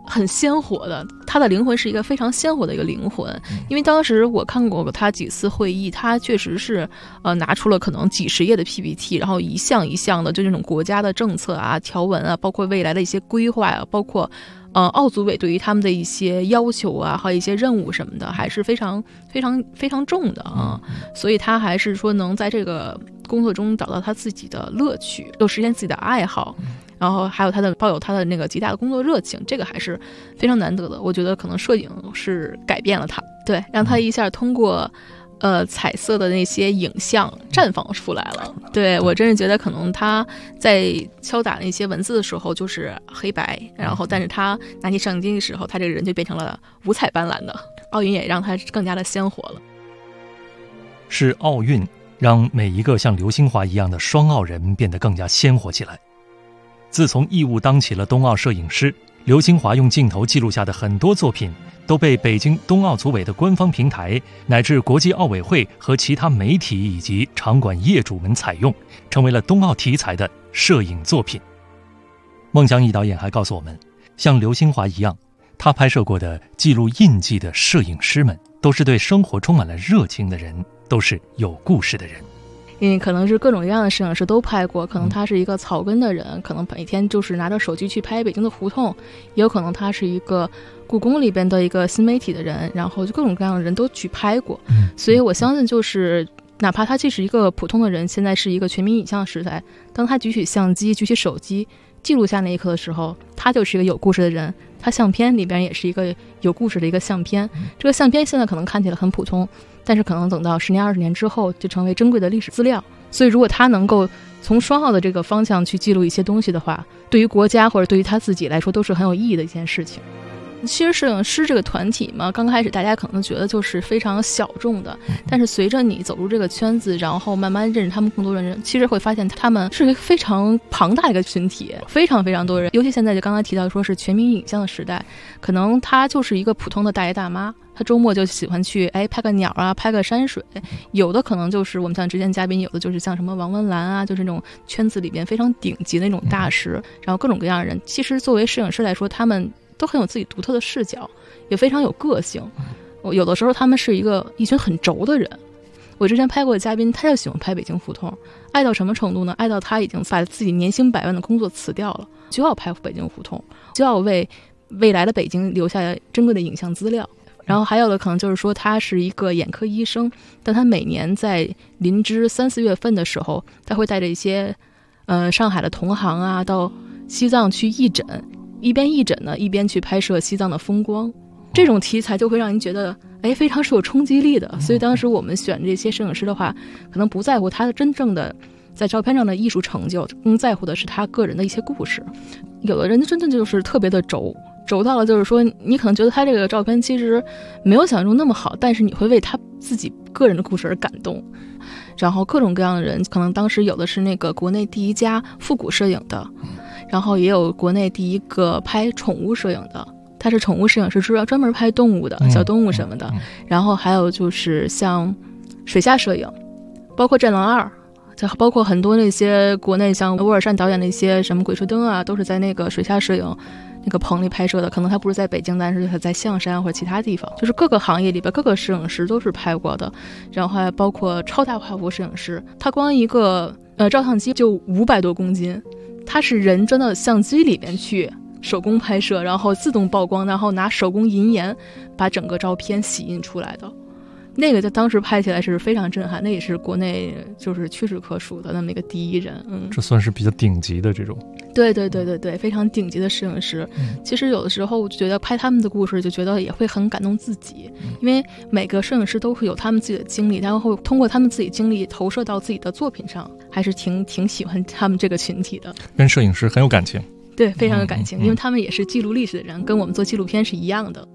Speaker 8: 很鲜活的，他的灵魂是一个非常鲜活的一个灵魂。因为当时我看过他几次会议，他确实是拿出了可能几十页的 PPT， 然后一项一项的就这种国家的政策啊、条文啊，包括未来的一些规划啊，包括奥组委对于他们的一些要求啊，还有一些任务什么的，还是非常非常非常重的啊。所以他还是说能在这个工作中找到他自己的乐趣，又实现自己的爱好。然后还有抱有他的那个极大的工作热情，这个还是非常难得的。我觉得可能摄影是改变了他，对，让他一下通过彩色的那些影像绽放出来了。对，我真是觉得可能他在敲打那些文字的时候就是黑白，然后但是他拿起摄影机的时候，他这个人就变成了五彩斑斓的。奥运也让他更加的鲜活了。
Speaker 7: 是奥运让每一个像刘兴华一样的双奥人变得更加鲜活起来。自从义务当起了冬奥摄影师，刘兴华用镜头记录下的很多作品都被北京冬奥组委的官方平台乃至国际奥委会和其他媒体以及场馆业主们采用，成为了冬奥题材的摄影作品。孟祥义导演还告诉我们，像刘兴华一样，他拍摄过的记录印记的摄影师们都是对生活充满了热情的人，都是有故事的人。
Speaker 8: 因为可能是各种各样的摄影师都拍过，可能他是一个草根的人，可能每天就是拿着手机去拍北京的胡同，也有可能他是一个故宫里边的一个新媒体的人，然后就各种各样的人都去拍过。所以我相信就是哪怕他既是一个普通的人，现在是一个全民影像时代，当他举起相机举起手机记录下那一刻的时候，他就是一个有故事的人，他相片里边也是一个有故事的一个相片。这个相片现在可能看起来很普通，但是可能等到10年20年之后就成为珍贵的历史资料。所以如果他能够从双奥的这个方向去记录一些东西的话，对于国家或者对于他自己来说都是很有意义的一件事情。其实摄影师这个团体嘛，刚开始大家可能觉得就是非常小众的，但是随着你走入这个圈子，然后慢慢认识他们更多的人，其实会发现他们是一个非常庞大的一个群体，非常非常多人。尤其现在就刚才提到说是全民影像的时代，可能他就是一个普通的大爷大妈，他周末就喜欢去拍个鸟啊，拍个山水。有的可能就是我们像之前嘉宾，有的就是像什么王文澜啊，就是那种圈子里边非常顶级的那种大师，然后各种各样的人。其实作为摄影师来说，他们都很有自己独特的视角，也非常有个性。有的时候他们是一群很轴的人。我之前拍过的嘉宾，他就喜欢拍北京胡同，爱到什么程度呢？爱到他已经把自己年薪100万的工作辞掉了，就要拍北京胡同，就要为未来的北京留下珍贵的影像资料。然后还有的可能就是说他是一个眼科医生，但他每年在临芝3、4月份的时候，他会带着一些上海的同行啊到西藏去义诊，一边义诊呢一边去拍摄西藏的风光。这种题材就会让人觉得非常是有冲击力的。所以当时我们选这些摄影师的话，可能不在乎他的真正的在照片上的艺术成就，更在乎的是他个人的一些故事。有的人真的就是特别的轴到了，就是说你可能觉得他这个照片其实没有想象中那么好，但是你会为他自己个人的故事而感动。然后各种各样的人，可能当时有的是那个国内第一家复古摄影的，然后也有国内第一个拍宠物摄影的，他是宠物摄影师，专门拍动物的小动物什么的。然后还有就是像水下摄影，包括战狼2，包括很多那些国内像沃尔善导演那些什么鬼吹灯啊，都是在那个水下摄影那个棚里拍摄的。可能他不是在北京，但是他在象山或者其他地方，就是各个行业里边各个摄影师都是拍过的。然后还包括超大画幅摄影师，他光一个照相机就500多公斤，他是人钻到相机里边去手工拍摄，然后自动曝光，然后拿手工银盐把整个照片洗印出来的。那个在当时拍起来是非常震撼，那也是国内就是屈指可数的那么一个第一人。
Speaker 7: 这算是比较顶级的这种。
Speaker 8: 对，非常顶级的摄影师。其实有的时候我觉得拍他们的故事，就觉得也会很感动自己，因为每个摄影师都会有他们自己的经历，然后通过他们自己经历投射到自己的作品上，还是挺喜欢他们这个群体的。
Speaker 7: 跟摄影师很有感情。
Speaker 8: 对，非常有感情，因为他们也是记录历史的人，跟我们做纪录片是一样的。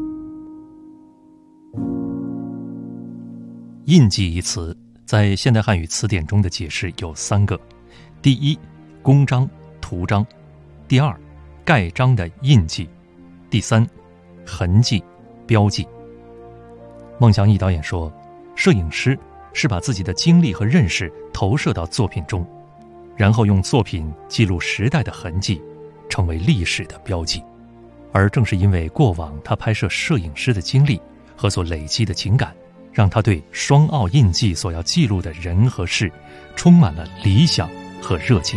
Speaker 7: 印记一词在现代汉语词典中的解释有3个：第一，公章、图章；第二，盖章的印记；第三，痕迹、标记。孟祥义导演说，摄影师是把自己的经历和认识投射到作品中，然后用作品记录时代的痕迹，成为历史的标记。 而正是因为过往他拍摄摄影师的经历和所累积的情感，让他对双奥印记所要记录的人和事充满了理想和热情。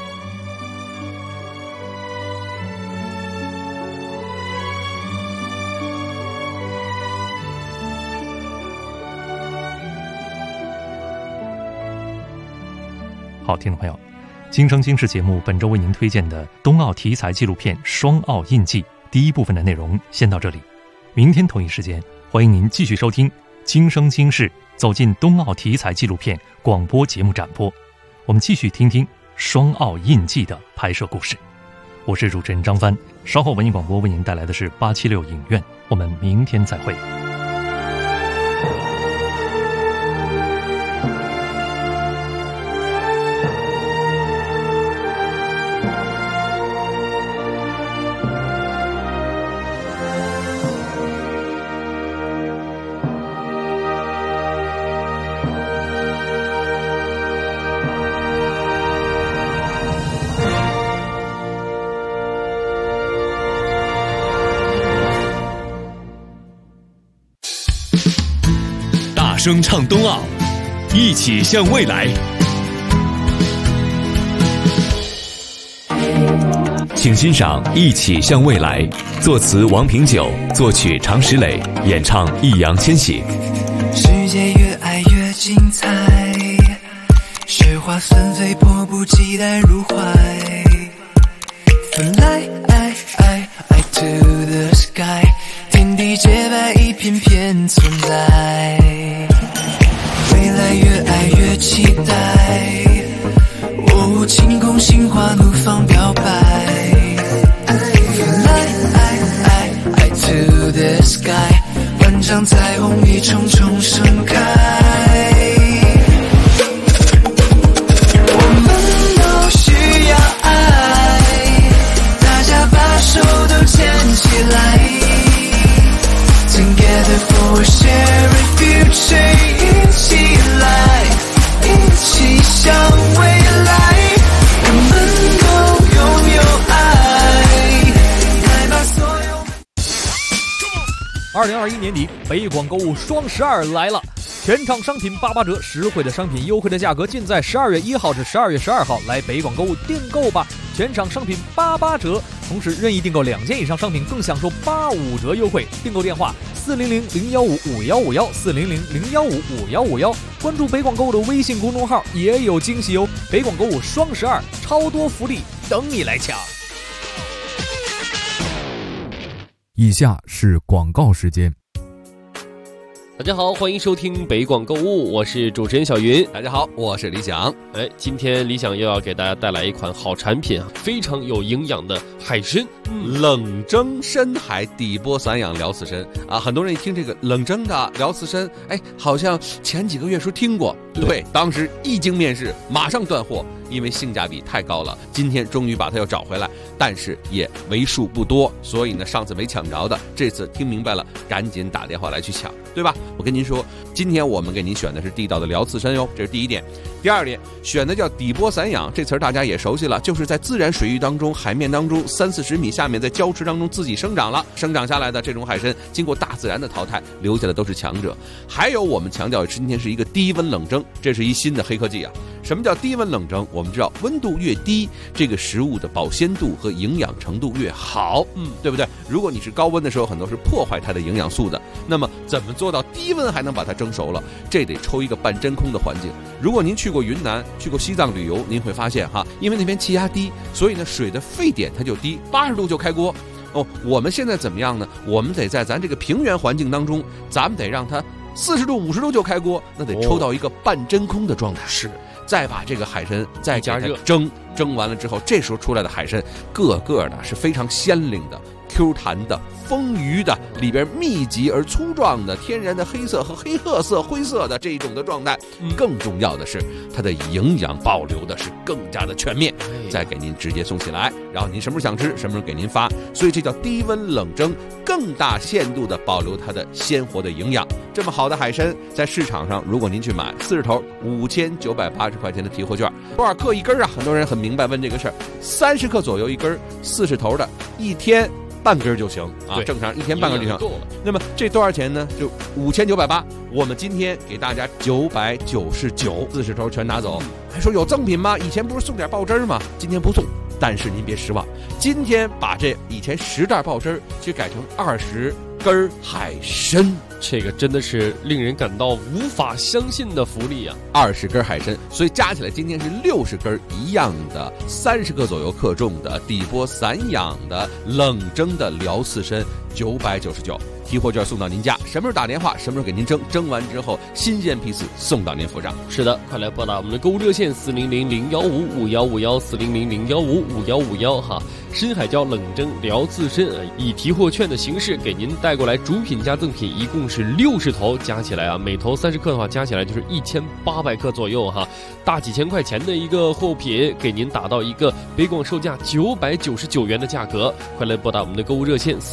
Speaker 7: 好，听众朋友，今生今世节目本周为您推荐的冬奥题材纪录片《双奥印记》第一部分的内容先到这里，明天同一时间欢迎您继续收听今生今世走进冬奥题材纪录片广播节目展播，我们继续听听双奥印记的拍摄故事。我是主持人张帆，稍后文艺广播为您带来的是876影院，我们明天再会。
Speaker 19: 声唱冬奥，一起向未来。请欣赏《一起向未来》，作词王平久，作曲常石磊，演唱易烊千玺。
Speaker 10: 世界越爱越精彩，雪花纷飞，迫不及待入怀。Fly to the sky， 天地洁白，一片片存在。未来越爱越期待，哦，晴空心花怒放表白。Fly to the sky， 万丈彩虹一重重盛开。我们都需要爱，大家把手都牵起来。Together for a shared future， 一起来，一起向未来，我们都拥有爱，来把所
Speaker 16: 有。2021年底，北广购物双12来了，全场商品88折，实惠的商品，优惠的价格，尽在12月1号至12月12号来北广购物订购吧！全场商品88折，同时任意订购2件以上商品更享受85折优惠。订购电话400-015-5151，400-015-5151，关注北广购物的微信公众号也有惊喜哦！北广购物双12，超多福利等你来抢。
Speaker 11: 以下是广告时间。
Speaker 15: 大家好，欢迎收听北广购物，我是主持人小云。
Speaker 23: 大家好，我是李想。
Speaker 15: 今天李想又要给大家带来一款好产品啊，非常有营养的海参，
Speaker 23: 冷蒸深海底波散养辽刺参啊。很多人一听这个冷蒸的辽刺参，好像前几个月说听过，对，当时一经面世，马上断货，因为性价比太高了。今天终于把它又找回来，但是也为数不多，所以呢，上次没抢着的，这次听明白了，赶紧打电话来去抢，对吧？我跟您说，今天我们给您选的是地道的辽刺参哟，这是第一点。第二点，选的叫底波散养，这词儿大家也熟悉了，就是在自然水域当中、海面当中30-40米下面，在礁池当中自己生长下来的这种海参，经过大自然的淘汰，留下的都是强者。还有我们强调今天是一个低温冷蒸，这是一新的黑科技啊。什么叫低温冷蒸？我们知道温度越低，这个食物的保鲜度和营养程度越好，对不对？如果你是高温的时候，很多是破坏它的营养素的。那么怎么做到低温还能把它蒸熟了？这得抽一个半真空的环境。如果您去过云南、去过西藏旅游，您会发现因为那边气压低，所以呢水的沸点它就低，80度就开锅。我们现在怎么样呢？我们得在咱这个平原环境当中，咱们得让它40度、50度就开锅，那得抽到一个半真空的状态。是。再把这个海参再加热蒸完了之后，这时候出来的海参个个的是非常鲜灵的、Q 弹的、丰腴的，里边密集而粗壮的天然的黑色和黑褐色、灰色的这一种的状态。更重要的是，它的营养保留的是更加的全面，再给您直接送起来，然后您什么时候想吃，什么时候给您发。所以这叫低温冷蒸，更大限度的保留它的鲜活的营养。这么好的海参，在市场上，如果您去买40头5980块钱的提货券，多少克一根啊？很多人很明白问这个事儿，30克左右一根，40头的，一天半根就行啊，正常一天半根就行。那么这多少钱呢？就5980，我们今天给大家999，40头全拿走。还说有赠品吗？以前不是送点爆汁吗？今天不送，但是您别失望，今天把这以前10袋爆汁去改成20根海参，
Speaker 15: 这个真的是令人感到无法相信的福利啊
Speaker 23: ！20根海参，所以加起来今天是60根一样的，30克左右克重的底波散养的冷蒸的辽刺参，999。提货券送到您家，什么时候打电话，什么时候给您蒸，蒸完之后新鲜批次送到您府上。
Speaker 15: 是的，快来拨打我们的购物热线400-015-5151，400-015-5151哈。深海椒冷蒸辽刺参以提货券的形式给您带过来，主品加赠品一共是60头，加起来啊，每头30克的话，加起来就是1800克左右哈，大几千块钱的一个货品，给您打到一个北广售价999元的价格。快来拨打我们的购物热线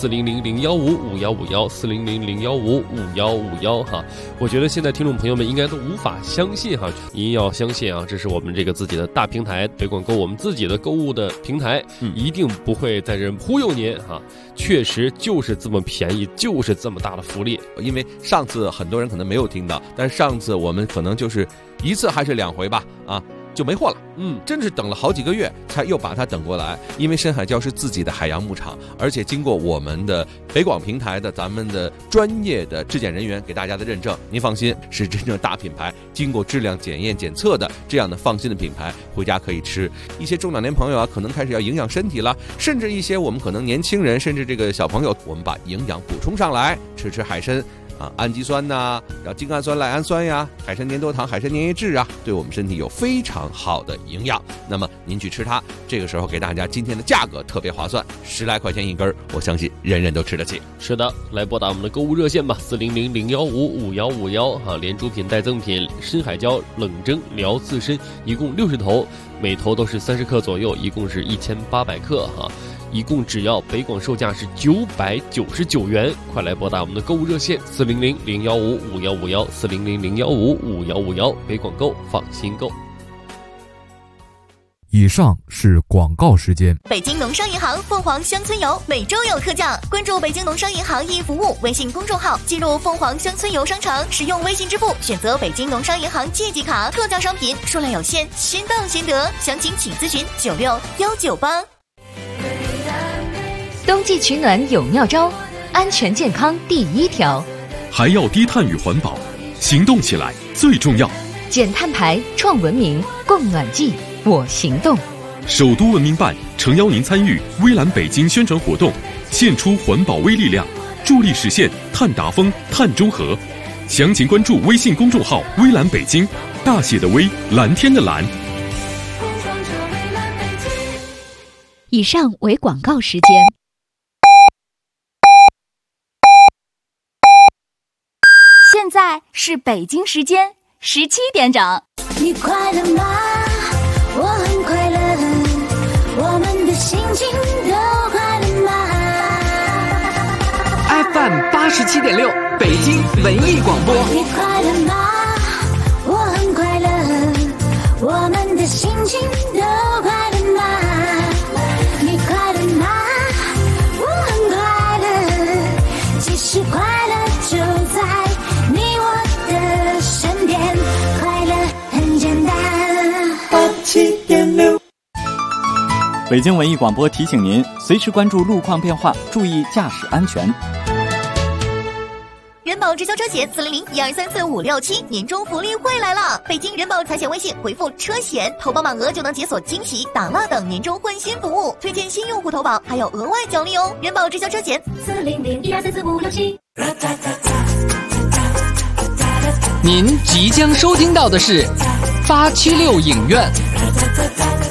Speaker 15: 400-015-5151，400-015-5151哈。我觉得现在听众朋友们应该都无法相信哈，您要相信啊，这是我们这个自己的大平台北广购，我们自己的购物的平台，一定不会在这忽悠您哈，确实就是这么便宜，就是这么大的福利。
Speaker 23: 因为上次很多人可能没有听到，但是上次我们可能就是1次还是2回吧啊，就没货了。真是等了好几个月才又把它等过来。因为深海礁是自己的海洋牧场，而且经过我们的北广平台的咱们的专业的质检人员给大家的认证，您放心，是真正大品牌，经过质量检验检测的这样的放心的品牌，回家可以吃。一些中老年朋友啊，可能开始要营养身体了，甚至一些我们可能年轻人，甚至这个小朋友，我们把营养补充上来，吃海参。氨基酸呐，然后精氨酸、赖氨酸呀，海参粘多糖、海参粘液质啊，对我们身体有非常好的营养。那么您去吃它，这个时候给大家今天的价格特别划算，10来块钱一根，我相信人人都吃得起。
Speaker 15: 是的，来拨打我们的购物热线吧，400-015-5151哈，连主品带赠品，深海礁冷蒸辽刺参一共60头，每头都是30克左右，一共是1800克哈。一共只要北广售价是999元，快来拨打我们的购物热线400-015-5151，400-015-5151，北广购，放心购。
Speaker 11: 以上是广告时间。
Speaker 21: 北京农商银行凤凰乡村游每周有特价，关注北京农商银行易服务微信公众号，进入凤凰乡村游商城，使用微信支付，选择北京农商银行借记卡，特价商品数量有限，先到先得，详情请咨询96-198。
Speaker 13: 冬季取暖有妙招，安全健康第一条，
Speaker 19: 还要低碳与环保，行动起来最重要。
Speaker 13: 减碳排，创文明，供暖季，我行动。
Speaker 19: 首都文明办诚邀您参与微蓝北京宣传活动，献出环保微力量，助力实现碳达峰、碳中和。详情关注微信公众号微蓝北京，大写的微，蓝天的蓝。
Speaker 13: 以上为广告时间。现在是北京时间17点整。
Speaker 10: 你快乐吗？我很快乐，我们的心情都快乐吗
Speaker 22: ？FM 87.6，北京文艺广播。
Speaker 10: 你快乐吗？我很快乐，我们的心情都快乐吗？你快乐吗？我很快乐，其实快乐就在你我的身边，快乐很简单。87.6。
Speaker 20: 北京文艺广播提醒您，随时关注路况变化，注意驾驶安全。
Speaker 21: 人保直销车险400-1234567年终福利会来了！北京人保财险微信回复车险，投保满额就能解锁惊喜、打蜡等年终换新服务，推荐新用户投保还有额外奖励哦！人保直销车险400-1234567。
Speaker 22: 您即将收听到的是876影院。